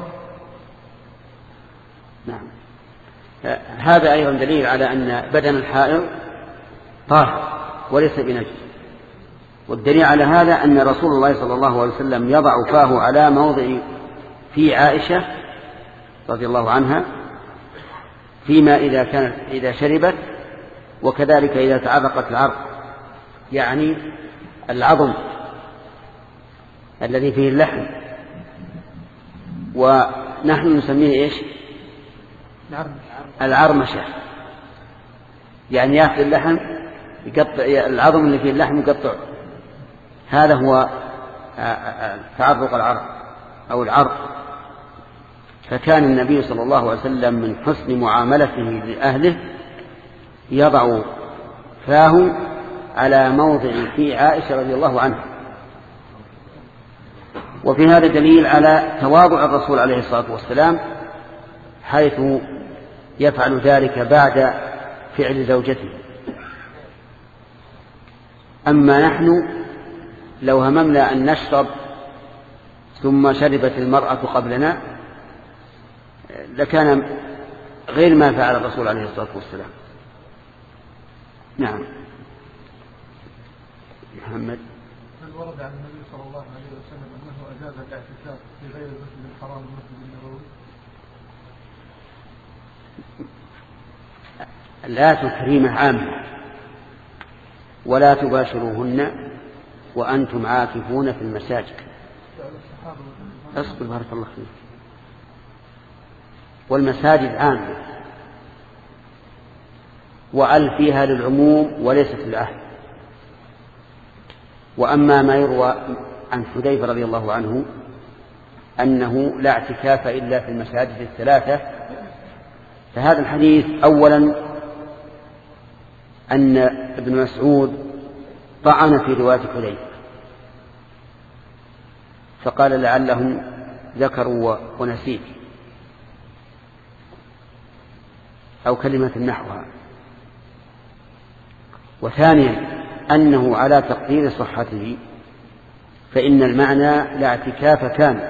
نعم. هذا أيضا دليل على أن بدن الحائض طاهر وليس بنجس، والدليل على هذا أن رسول الله صلى الله عليه وسلم يضع فاه على موضع في عائشة رضي الله عنها فيما إذا كانت إذا شربت، وكذلك إذا تعرقت العرق، يعني العظم الذي فيه اللحم، ونحن نسميه إيش؟ العرمشة، يعني يأخذ اللحم يقطع العظم اللي فيه اللحم يقطع، هذا هو تعرق العرق أو العرق. فكان النبي صلى الله عليه وسلم من حسن معاملته لأهله يضع فاه على موضع في عائشة رضي الله عنها. وفي هذا دليل على تواضع الرسول عليه الصلاة والسلام حيث يفعل ذلك بعد فعل زوجته. أما نحن لو هممنا أن نشرب ثم شربت المرأة قبلنا لكان غير ما فعل الرسول عليه الصلاة والسلام. نعم. محمد. هل ورد عن النبي صلى الله عليه وسلم أنه أجاز الاعتكاف في غير المسجد الحرام والمسجد النبوي؟ لا تكريمة عامة ولا تباشروهن وأنتم عاكفون في المساجد. اصبر بارك الله فيك. والمساجد عامة وأل فيها للعموم وليست للعهد. وأما ما يروى عن حذيفة رضي الله عنه أنه لا اعتكاف إلا في المساجد الثلاثة، فهذا الحديث أولا أن ابن مسعود طعن في رواية حذيفة فقال لعلهم ذكروا ونسيت أو كلمة نحوها. وثانيا أنه على تقدير صحته، فإن المعنى لا اعتكاف كان.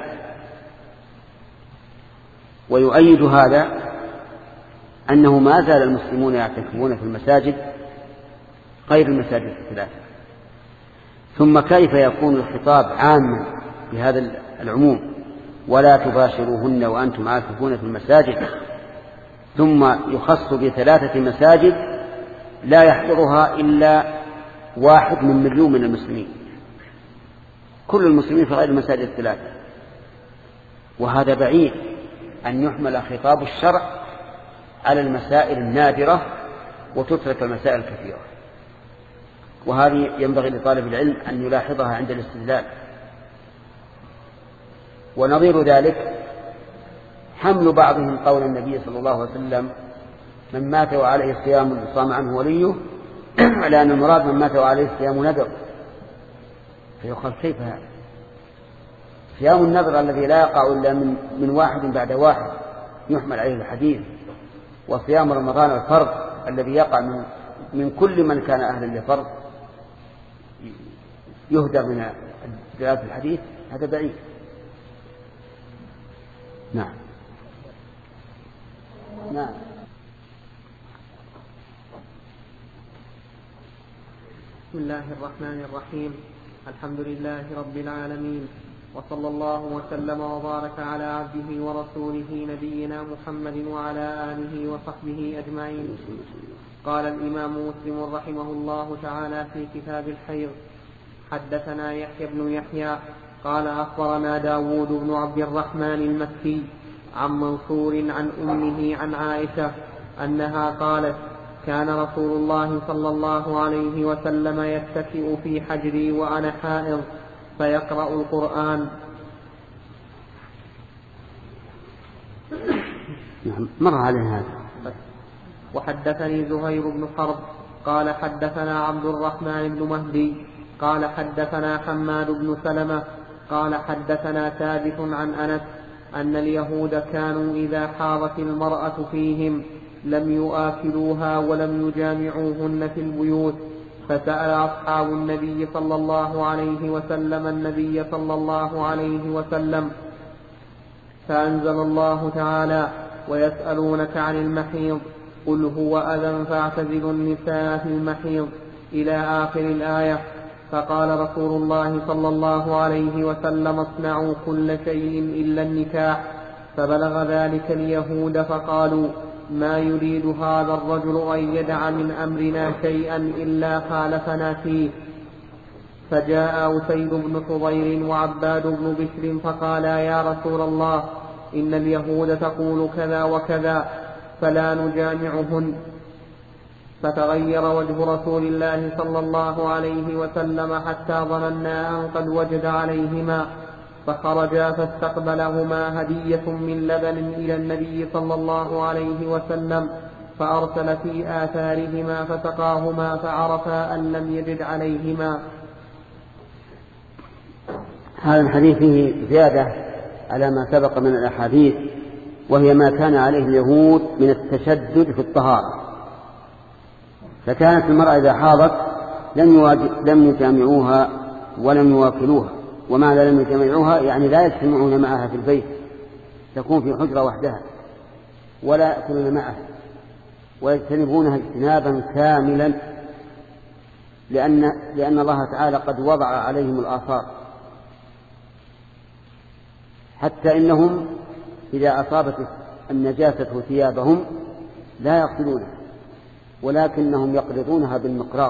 ويؤيد هذا أنه ما زال المسلمون يعتكفون في المساجد غير المساجد الثلاثة. ثم كيف يكون الخطاب عاما بهذا العموم ولا تباشروهن وأنتم عاكفون في المساجد، ثم يخص بثلاثة مساجد لا يحضرها إلا واحد من مليون من المسلمين، كل المسلمين في غير المساجد الثلاثة. وهذا بعيد أن يحمل خطاب الشرع على المسائل النادرة وتترك المسائل الكثيرة. وهذه ينبغي لطالب العلم أن يلاحظها عند الاستدلال. ونظير ذلك حمل بعضهم قول النبي صلى الله عليه وسلم من مات وعليه صيام صام عنه وليه، على أن المراد من مات وعليه صيام نذر. فيقال كيف هذا؟ صيام النذر الذي لا يقع إلا من, من واحد بعد واحد يحمل عليه الحديث، وصيام رمضان الفرض الذي يقع من, من كل من كان أهلا لفرض يهدر من دلالة الحديث، هذا بعيد. نعم نعم. بسم الله الرحمن الرحيم. الحمد لله رب العالمين، وصلى الله وسلم وبارك على عبده ورسوله نبينا محمد وعلى آله وصحبه أجمعين. قال الإمام مسلم رحمه الله تعالى في كتاب الحيض: حدثنا يحيى بن يحيى قال أخبرنا داود بن عبد الرحمن المكي عن منصور عن أمه عن عائشة أنها قالت: كان رسول الله صلى الله عليه وسلم يتكئ في حجري وأنا حائض فيقرأ القرآن. مر عليه هذا. وحدثني زهير بن حرب قال حدثنا عبد الرحمن بن مهدي قال حدثنا حماد بن سلمة قال حدثنا ثابت عن أنس أن اليهود كانوا إذا حاضت المرأة فيهم لم يؤاكلوها ولم يجامعوهن في البيوت، فسأل أصحاب النبي صلى الله عليه وسلم النبي صلى الله عليه وسلم فأنزل الله تعالى: ويسألونك عن المحيض قل هو أذى فاعتزلوا النساء في المحيض إلى آخر الآية. فقال رسول الله صلى الله عليه وسلم: اصنعوا كل شيء إلا النكاح. فبلغ ذلك اليهود فقالوا: ما يريد هذا الرجل أن يدع من أمرنا شيئا إلا خالفنا فيه. فجاء أسيد بن حضير وعباد بن بشر فقالا: يا رسول الله، إن اليهود تقول كذا وكذا فلا نجامعهن. فتغير وجه رسول الله صلى الله عليه وسلم حتى ظننا أن قد وجد عليهما، فخرجا فاستقبلهما هدية من لبن إلى النبي صلى الله عليه وسلم، فأرسل في آثارهما فسقاهما فعرفا أن لم يجد عليهما. هذا الحديث فيه زيادة على ما سبق من الأحاديث، وهي ما كان عليه اليهود من التشدد في الطهارة. فكانت المرأة إذا حاضت لم لم يجامعوها ولم يواكلوها. وماذا لم يجامعوها؟ يعني لا يجتمعون معها في البيت، تكون في حجرة وحدها ولا يأكلون معها، ويجتنبونها اجتنابا كاملا، لأن, لأن الله تعالى قد وضع عليهم الآثار، حتى إنهم إذا أصابت النجاسة ثيابهم لا يغسلونها ولكنهم يقرضونها بالمقراض.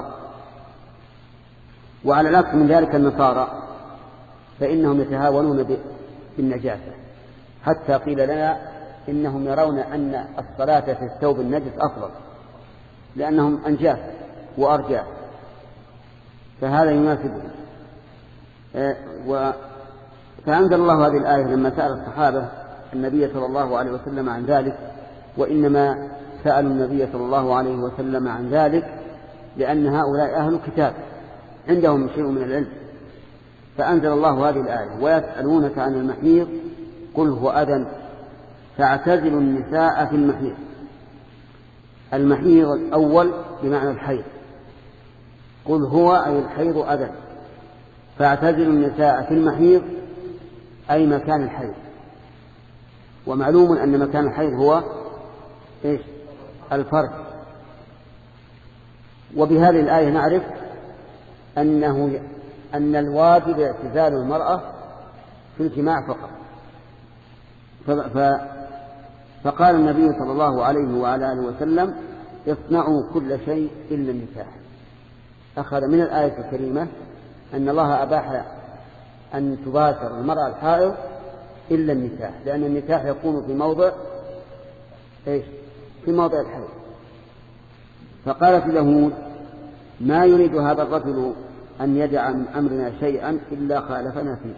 وعلى العكس من ذلك النصارى فإنهم يتهاونون بالنجاسة، حتى قيل لنا إنهم يرون أن الصلاة في الثوب النجس أفضل لأنهم أنجاس وأرجاس، فهذا يناسبهم. فأنزل الله هذه الآية لما سأل الصحابة النبي صلى الله عليه وسلم عن ذلك، وإنما سألوا النبي صلى الله عليه وسلم عن ذلك لأن هؤلاء أهل الكتاب عندهم شيء من العلم. فأنزل الله هذه الآية: ويسألونك عن المحيض قل هو أذى فاعتزلوا النساء في المحيض. المحيض الأول بمعنى الحيض، قل هو أي الحيض أذى، فاعتزلوا النساء في المحيض أي مكان الحيض. ومعلوم أن مكان الحيض هو إيش؟ الفرج. وبهذه الآية نعرف أنه أن الواجب اعتزال المرأة في الجماع فقط. فقال النبي صلى الله عليه وعلى آله وسلم: اصنعوا كل شيء إلا النكاح. أخذ من الآية الكريمة أن الله أباح أن تباشر المرأة الحائض إلا النكاح، لأن النكاح يكون في موضع إيش؟ في موضع الحيض. فقالت اليهود: ما يريد هذا الرجل أن يدع من أمرنا شيئا إلا خالفنا فيه،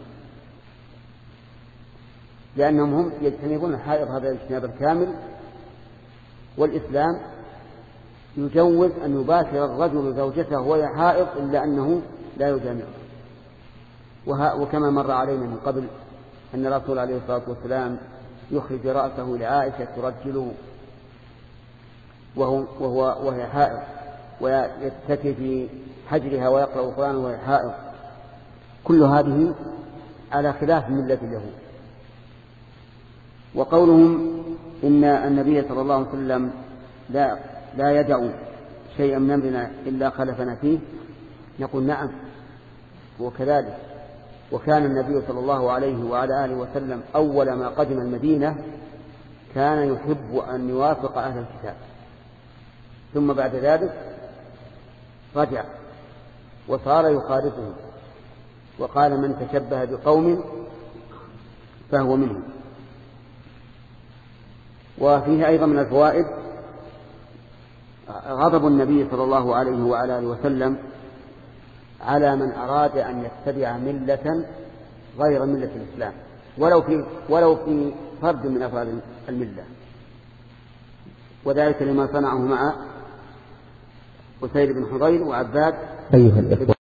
لأنهم هم يجتنبون الحائض هذا الاجتناب الكامل، والإسلام يجوز أن يباشر الرجل زوجته وهي حائض إلا أنه لا يجامعه. وكما مر علينا من قبل أن الرسول عليه الصلاة والسلام يخرج رأسه لعائشة ترجله وهو وهو وهي حائض، ويتكي في حجرها ويقرأ القرآن وهي حائض. كل هذه على خلاف ملة اليهود. وقولهم إن النبي صلى الله عليه وسلم لا, لا يدع شيئا من أمرنا إلا خلفنا فيه، نقول نعم وكذلك. وكان النبي صلى الله عليه وعلى آله وسلم أول ما قدم المدينة كان يحب أن يوافق أهل الكتاب، ثم بعد ذلك رجع وصار يخالفهم، وقال: من تشبه بقوم فهو منهم. وفيه أيضا من الفوائد غضب النبي صلى الله عليه وعلى آله وسلم على من أراد أن يتبع ملة غير ملة الإسلام، ولو في ولو في فرد من أفراد الملة، وذلك لما صنعه مع أسيد بن حضير وعباد. أيها الإخوة